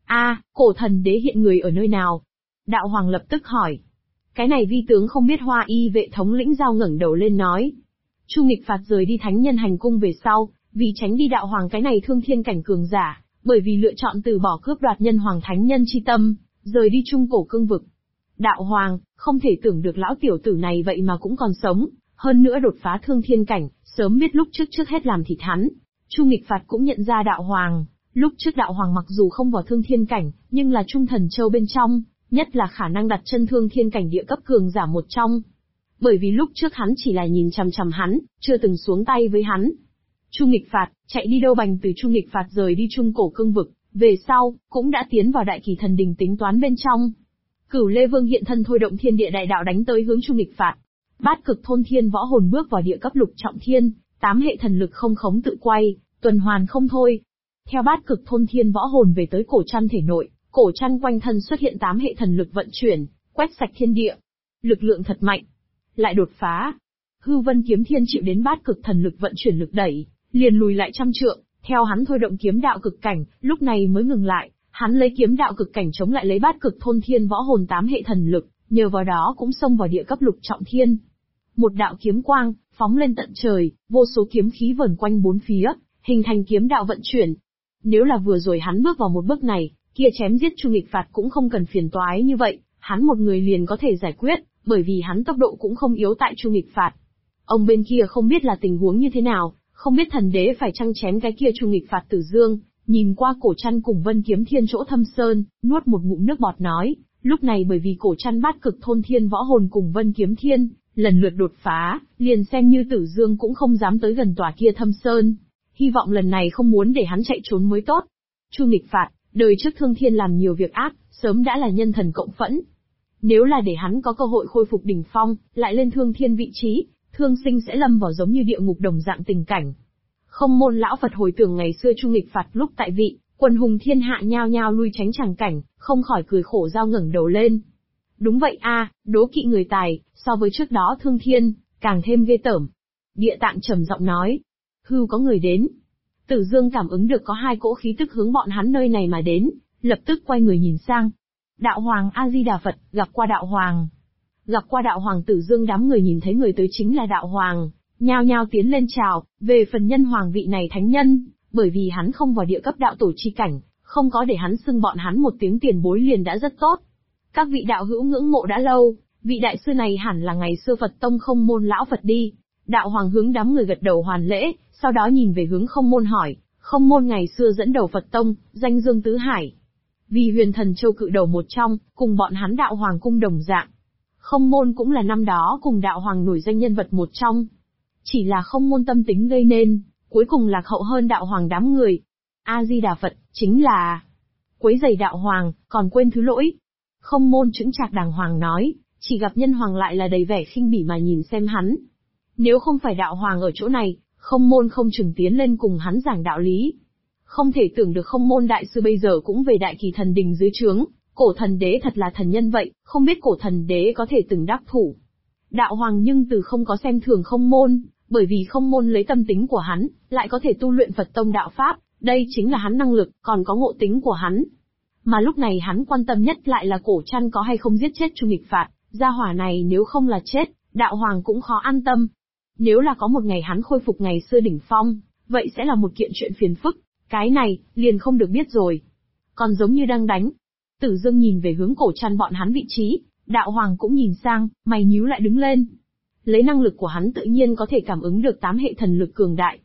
Cổ thần đế hiện người ở nơi nào? Đạo hoàng lập tức hỏi. Cái này vi tướng không biết. Hoa Y vệ thống lĩnh giao ngẩng đầu lên nói. Chu Nghịch Phạt rời đi thánh nhân hành cung về sau, vì tránh đi đạo hoàng cái này thương thiên cảnh cường giả, bởi vì lựa chọn từ bỏ cướp đoạt nhân hoàng thánh nhân chi tâm, rời đi trung cổ cương vực. Đạo hoàng, không thể tưởng được lão tiểu tử này vậy mà cũng còn sống, hơn nữa đột phá thương thiên cảnh, sớm biết lúc trước hết làm thịt hắn. Chu Nghịch Phạt cũng nhận ra đạo hoàng, lúc trước đạo hoàng mặc dù không vào thương thiên cảnh, nhưng là trung thần châu bên trong, nhất là khả năng đặt chân thương thiên cảnh địa cấp cường giả một trong. Bởi vì lúc trước hắn chỉ là nhìn chằm chằm hắn, chưa từng xuống tay với hắn. Chu Nghịch Phạt, chạy đi đâu bành từ Chu Nghịch Phạt rời đi trung cổ cương vực, về sau, cũng đã tiến vào đại kỳ thần đình tính toán bên trong. Cửu Lê Vương hiện thân thôi động thiên địa đại đạo đánh tới hướng Chu Nghịch Phạt. Bát cực thôn thiên võ hồn bước vào địa cấp lục trọng thiên, 8 hệ thần lực không khống tự quay, tuần hoàn không thôi. Theo bát cực thôn thiên võ hồn về tới cổ trăn thể nội, cổ trăn quanh thân xuất hiện 8 hệ thần lực vận chuyển, quét sạch thiên địa. Lực lượng thật mạnh. Lại đột phá. Hư Vân Kiếm Thiên chịu đến bát cực thần lực vận chuyển lực đẩy, liền lùi lại 100 trượng, theo hắn thôi động kiếm đạo cực cảnh, lúc này mới ngừng lại, hắn lấy kiếm đạo cực cảnh chống lại lấy bát cực thôn thiên võ hồn 8 hệ thần lực, nhờ vào đó cũng xông vào địa cấp lục trọng thiên. Một đạo kiếm quang, phóng lên tận trời, vô số kiếm khí vờn quanh bốn phía, hình thành kiếm đạo vận chuyển. Nếu là vừa rồi hắn bước vào một bước này, kia chém giết Chu Nghịch Phạt cũng không cần phiền toái như vậy, hắn một người liền có thể giải quyết, bởi vì hắn tốc độ cũng không yếu tại Chu Nghịch Phạt. Ông bên kia không biết là tình huống như thế nào, không biết thần đế phải chăng chém cái kia Chu Nghịch Phạt Tử Dương, nhìn qua cổ trăn cùng Vân Kiếm Thiên chỗ thâm sơn, nuốt một ngụm nước bọt nói, lúc này bởi vì cổ trăn bát cực thôn thiên võ hồn cùng Vân Kiếm Thiên, lần lượt đột phá, liền xem như Tử Dương cũng không dám tới gần tòa kia thâm sơn. Hy vọng lần này không muốn để hắn chạy trốn mới tốt. Chu Nghịch Phạt, đời trước thương thiên làm nhiều việc ác, sớm đã là nhân thần cộng phẫn. Nếu là để hắn có cơ hội khôi phục đỉnh phong, lại lên thương thiên vị trí, thương sinh sẽ lâm vào giống như địa ngục đồng dạng tình cảnh. Không Môn lão Phật hồi tưởng ngày xưa Chu Nghịch Phạt lúc tại vị, quần hùng thiên hạ nhao nhao lui tránh tràng cảnh, không khỏi cười khổ giao ngẩng đầu lên. Đúng vậy a, đố kỵ người tài, so với trước đó thương thiên, càng thêm ghê tởm. Địa Tạng trầm giọng nói, hưu có người đến. Tử Dương cảm ứng được có 2 cỗ khí tức hướng bọn hắn nơi này mà đến, lập tức quay người nhìn sang. Đạo Hoàng A Di Đà Phật, gặp qua Đạo Hoàng. Gặp qua Đạo Hoàng. Tử Dương đám người nhìn thấy người tới chính là Đạo Hoàng, nhao nhao tiến lên chào. Về phần Nhân Hoàng vị này thánh nhân, bởi vì hắn không vào địa cấp đạo tổ chi cảnh, không có để hắn xưng bọn hắn một tiếng tiền bối liền đã rất tốt. Các vị đạo hữu ngưỡng mộ đã lâu, vị đại sư này hẳn là ngày xưa Phật tông Không Môn lão Phật đi. Đạo Hoàng hướng đám người gật đầu hoàn lễ, sau đó nhìn về hướng Không Môn hỏi, Không Môn ngày xưa dẫn đầu Phật tông, danh dương tứ hải. Vì Huyền Thần Châu cự đầu một trong, cùng bọn hắn Đạo Hoàng cung đồng dạng. Không Môn cũng là năm đó cùng Đạo Hoàng nổi danh nhân vật một trong. Chỉ là Không Môn tâm tính gây nên, cuối cùng lạc hậu hơn Đạo Hoàng đám người. A Di Đà Phật, chính là quấy rầy Đạo Hoàng, còn quên thứ lỗi. Không Môn chững chạc đàng hoàng nói, chỉ gặp Nhân Hoàng lại là đầy vẻ khinh bỉ mà nhìn xem hắn. Nếu không phải Đạo Hoàng ở chỗ này, Không Môn không chừng tiến lên cùng hắn giảng đạo lý. Không thể tưởng được Không Môn đại sư bây giờ cũng về đại kỳ thần đình dưới trướng, cổ thần đế thật là thần nhân vậy, không biết cổ thần đế có thể từng đắc thủ. Đạo Hoàng nhưng từ không có xem thường Không Môn, bởi vì Không Môn lấy tâm tính của hắn, lại có thể tu luyện Phật tông đạo pháp, đây chính là hắn năng lực, còn có ngộ tính của hắn. Mà lúc này hắn quan tâm nhất lại là cổ trăn có hay không giết chết Chu Nghịch Phạt, gia hỏa này nếu không là chết, Đạo Hoàng cũng khó an tâm. Nếu là có một ngày hắn khôi phục ngày xưa đỉnh phong, vậy sẽ là một kiện chuyện phiền phức, cái này, liền không được biết rồi. Còn giống như đang đánh. Tử Dương nhìn về hướng cổ trăn bọn hắn vị trí, Đạo Hoàng cũng nhìn sang, mày nhíu lại đứng lên. Lấy năng lực của hắn tự nhiên có thể cảm ứng được 8 hệ thần lực cường đại,